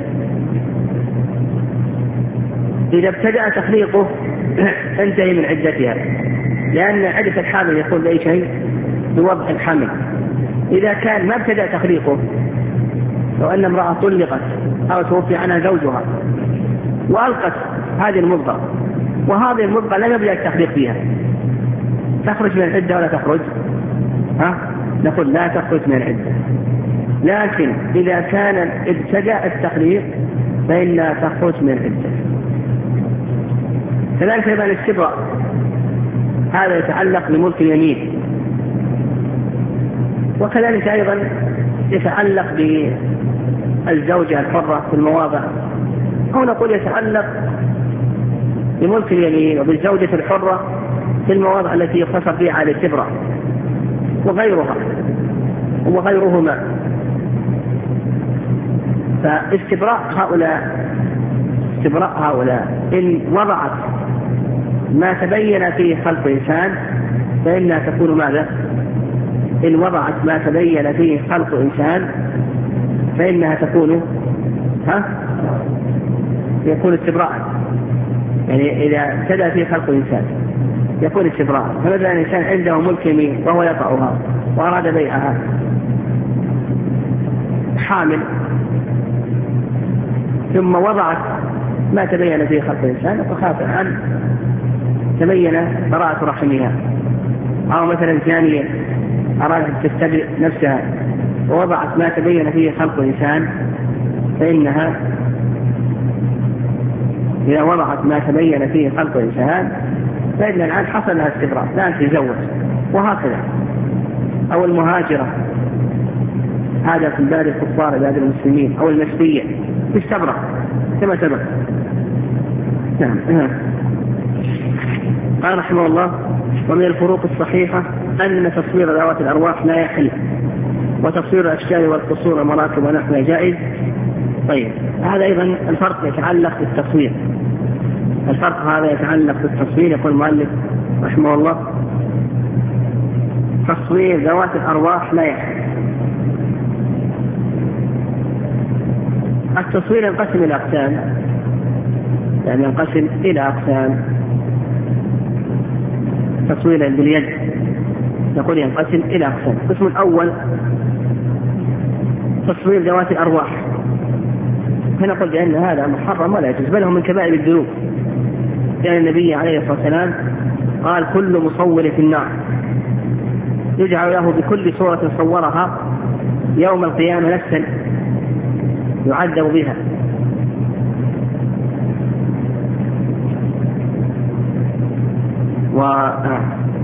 إذا ابتدأ تخليقه انتهي من عدتها، لأن عدة الحامل يكون بأي شيء بوضع الحمل. إذا كان ما ابتدأ تخليقه، لو أن امرأة طلقت أو توفي عنها زوجها وألقت هذه المضغة وهذه المضغة لم يبدأ التخليق فيها، تخرج من العدة ولا تخرج؟ ها؟ نقول لا تخرج من العدة. لكن إذا كان ابتدأ التخليق فإنها تخرج من العدة. كذلك أيضا الاستبراء، هذا يتعلق بملك اليمين، وكذلك أيضا يتعلق بالزوجة الحرة في المواضع، أو نقول يتعلق بملك اليمين وبالزوجة الحرة في المواضع التي يقتصر فيها على الاستبراء وغيرها وغيرهما. فاستبراء هؤلاء استبراء هؤلاء إن وضعت ما تبين فيه خلق إنسان فإنها تكون ماذا؟ إن وضعت ما تبين فيه خلق إنسان فإنها تكون ها يكون استبراء، يعني إذا ابتدأ فيه خلق إنسان يكون استبراء. فمثلا الإنسان عنده ملك يمين وهو يطأها وأراد بيعها، حامل ثم وضعت ما تبين فيه خلق الإنسان فخاف أن تبين براءة رحمها، أو مثلا ثانية أرادت تستبرئ نفسها ووضعت ما تبين فيه خلق الإنسان فإنها إذا وضعت ما تبين فيه خلق الإنسان فإن الآن حصل لها استبراء لا تتزوج، وهكذا. أو المهاجرة، هذا في بلاد الكفار بلاد المسلمين، أو المسبية تستبرأ كما سبق. نعم. قال رحمه الله: ومن الفروق الصحيحة أن تصوير ذوات الأرواح لا يحل، وتصوير الأشجار والقصور والمراكب ونحوها جائز. طيب، هذا أيضا الفرق يتعلق بالتصوير، الفرق هذا يتعلق بالتصوير. يقول المؤلف رحمه الله: تصوير ذوات الأرواح لا يحل. التصوير ينقسم إلى أقسام، يعني ينقسم إلى أقسام. تصوير باليد نقول ينقسم إلى أقسام. القسم الأول تصوير ذوات الأرواح، فنقول بأن هذا محرم ولا يجوز، بل هو من كبائر الذنوب، لأن النبي عليه الصلاة والسلام قال: كل مصور في النار، يجعل له بكل صورة صورها يوم القيامة نفسا يعذب بها. و...